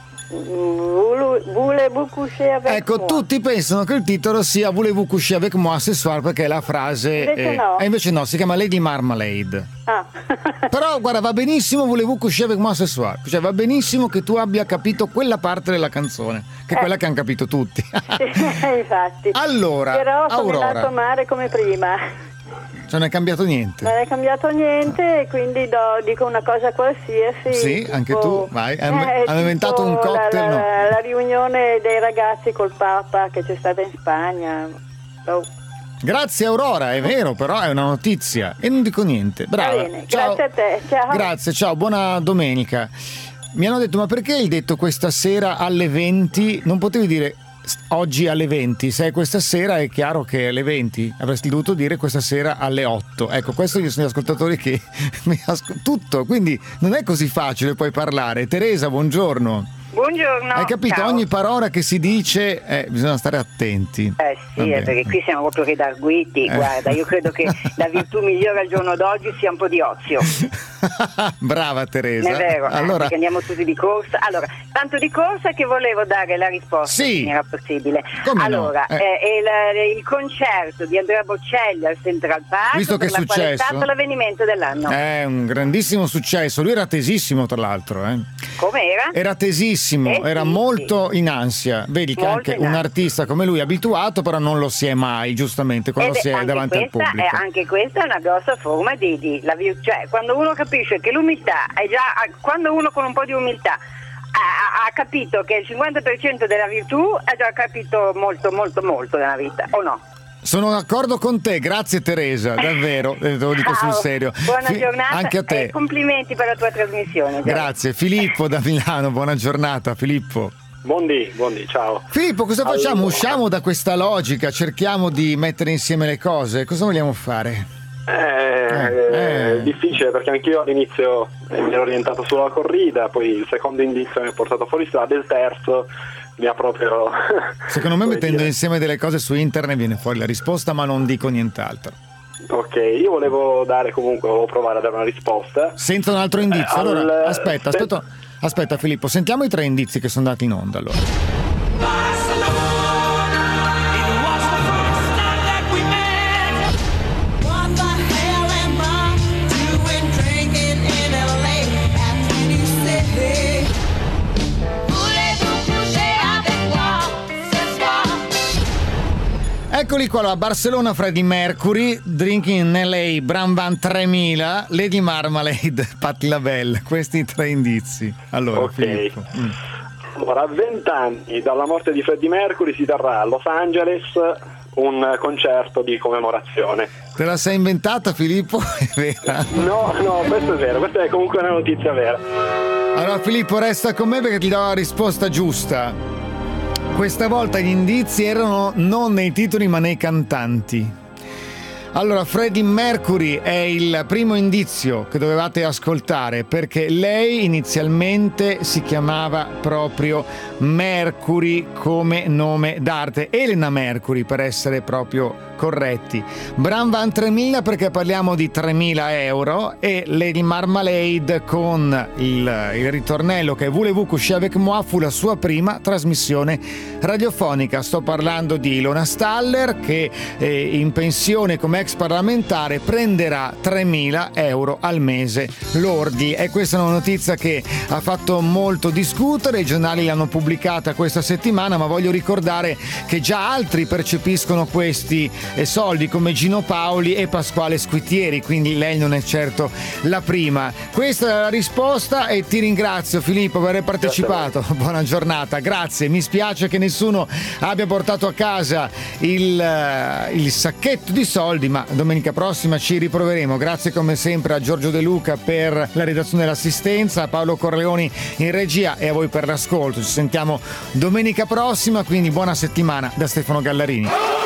Voulez-vous coucher avec Ecco, moi? tutti pensano che il titolo sia Voulez-vous coucher avec moi ce soir, perché è la frase. Invece no. E invece no, si chiama Lady Marmalade. Ah. Però guarda, va benissimo Voulez-vous coucher avec moi ce soir. Cioè va benissimo che tu abbia capito quella parte della canzone, che è quella che hanno capito tutti. Infatti. Allora, però sono Aurora. andato a mare come prima. Non è cambiato niente. Non è cambiato niente, quindi dico una cosa qualsiasi. Sì, tipo, anche tu, vai. Hanno inventato un cocktail, no? La riunione dei ragazzi col Papa che c'è stata in Spagna. Oh. Grazie Aurora, è vero, però è una notizia e non dico niente. Brava. Va bene, Ciao. grazie a te. Ciao. Grazie, ciao, buona domenica. Mi hanno detto, ma perché hai detto questa sera alle 20? Non potevi dire oggi alle 20, se è questa sera è chiaro che alle 20 avresti dovuto dire questa sera alle 8. Ecco, questo sono gli ascoltatori che mi tutto, quindi non è così facile poi parlare. Teresa, buongiorno. Buongiorno. Hai capito? Ciao. Ogni parola che si dice bisogna stare attenti. Sì, perché qui siamo proprio redarguiti. Guarda, io credo che la virtù migliore al giorno d'oggi sia un po' di ozio. Brava Teresa. È vero, allora, perché andiamo tutti di corsa. Allora, tanto di corsa che volevo dare la risposta, se era possibile. Come allora, no? il concerto di Andrea Bocelli al Central Park, visto che per è la quale è successo, stato l'avvenimento dell'anno. è un grandissimo successo. Lui era tesissimo, tra l'altro. Com'era? Era tesissimo, era molto in ansia. Vedi che Molto anche in un ansia. artista come lui è abituato, però non lo si è mai, giustamente, quando si è davanti al pubblico. Anche questa è una grossa forma cioè quando uno capisce che l'umiltà è già, quando uno con un po' di umiltà ha capito che il 50% della virtù, ha già capito molto nella vita, o no? Sono d'accordo con te, grazie Teresa, davvero, te lo dico sul serio. Buona giornata anche a te. E complimenti per la tua trasmissione. Grazie. Filippo da Milano, buona giornata Filippo. Buondì, ciao. Filippo, cosa facciamo? Allora. Usciamo da questa logica, cerchiamo di mettere insieme le cose. Cosa vogliamo fare? È difficile perché anch'io all'inizio mi ero orientato sulla corrida, poi il secondo indizio mi ha portato fuori strada, il terzo mi ha proprio... Secondo me mettendo insieme delle cose su internet viene fuori la risposta, ma non dico nient'altro. Ok, io volevo provare a dare una risposta. Senza un altro indizio. Allora, aspetta Filippo, sentiamo i 3 indizi che sono andati in onda allora. Eccoli qua, a Barcellona Freddie Mercury, Drinking in LA, Bram Van 3000, Lady Marmalade, Patti LaBelle. Questi 3 indizi. Allora, Ok. Filippo. Allora, a 20 anni dalla morte di Freddie Mercury si terrà a Los Angeles un concerto di commemorazione. Te la sei inventata, Filippo? È vera? No, questo è vero, questa è comunque una notizia vera. Allora, Filippo, resta con me perché ti do la risposta giusta. Questa volta gli indizi erano non nei titoli ma nei cantanti. Allora, Freddie Mercury è il primo indizio che dovevate ascoltare, perché lei inizialmente si chiamava proprio Mercury come nome d'arte, Elena Mercury per essere proprio corretti. Bram Van 3000 perché parliamo di 3.000 euro, e Lady Marmalade con il ritornello che Voulez-vous coucher avec moi fu la sua prima trasmissione radiofonica. Sto parlando di Ilona Staller che in pensione come ex parlamentare prenderà 3.000 euro al mese lordi, e questa è una notizia che ha fatto molto discutere. I giornali l'hanno pubblicata questa settimana, ma voglio ricordare che già altri percepiscono questi soldi come Gino Paoli e Pasquale Squitieri, quindi lei non è certo la prima. Questa è la risposta e ti ringrazio Filippo per aver partecipato. Buona giornata, grazie. Mi spiace che nessuno abbia portato a casa il sacchetto di soldi, ma domenica prossima ci riproveremo. Grazie come sempre a Giorgio De Luca per la redazione e l'assistenza, a Paolo Corleoni in regia e a voi per l'ascolto. Ci sentiamo domenica prossima, quindi buona settimana da Stefano Gallarini.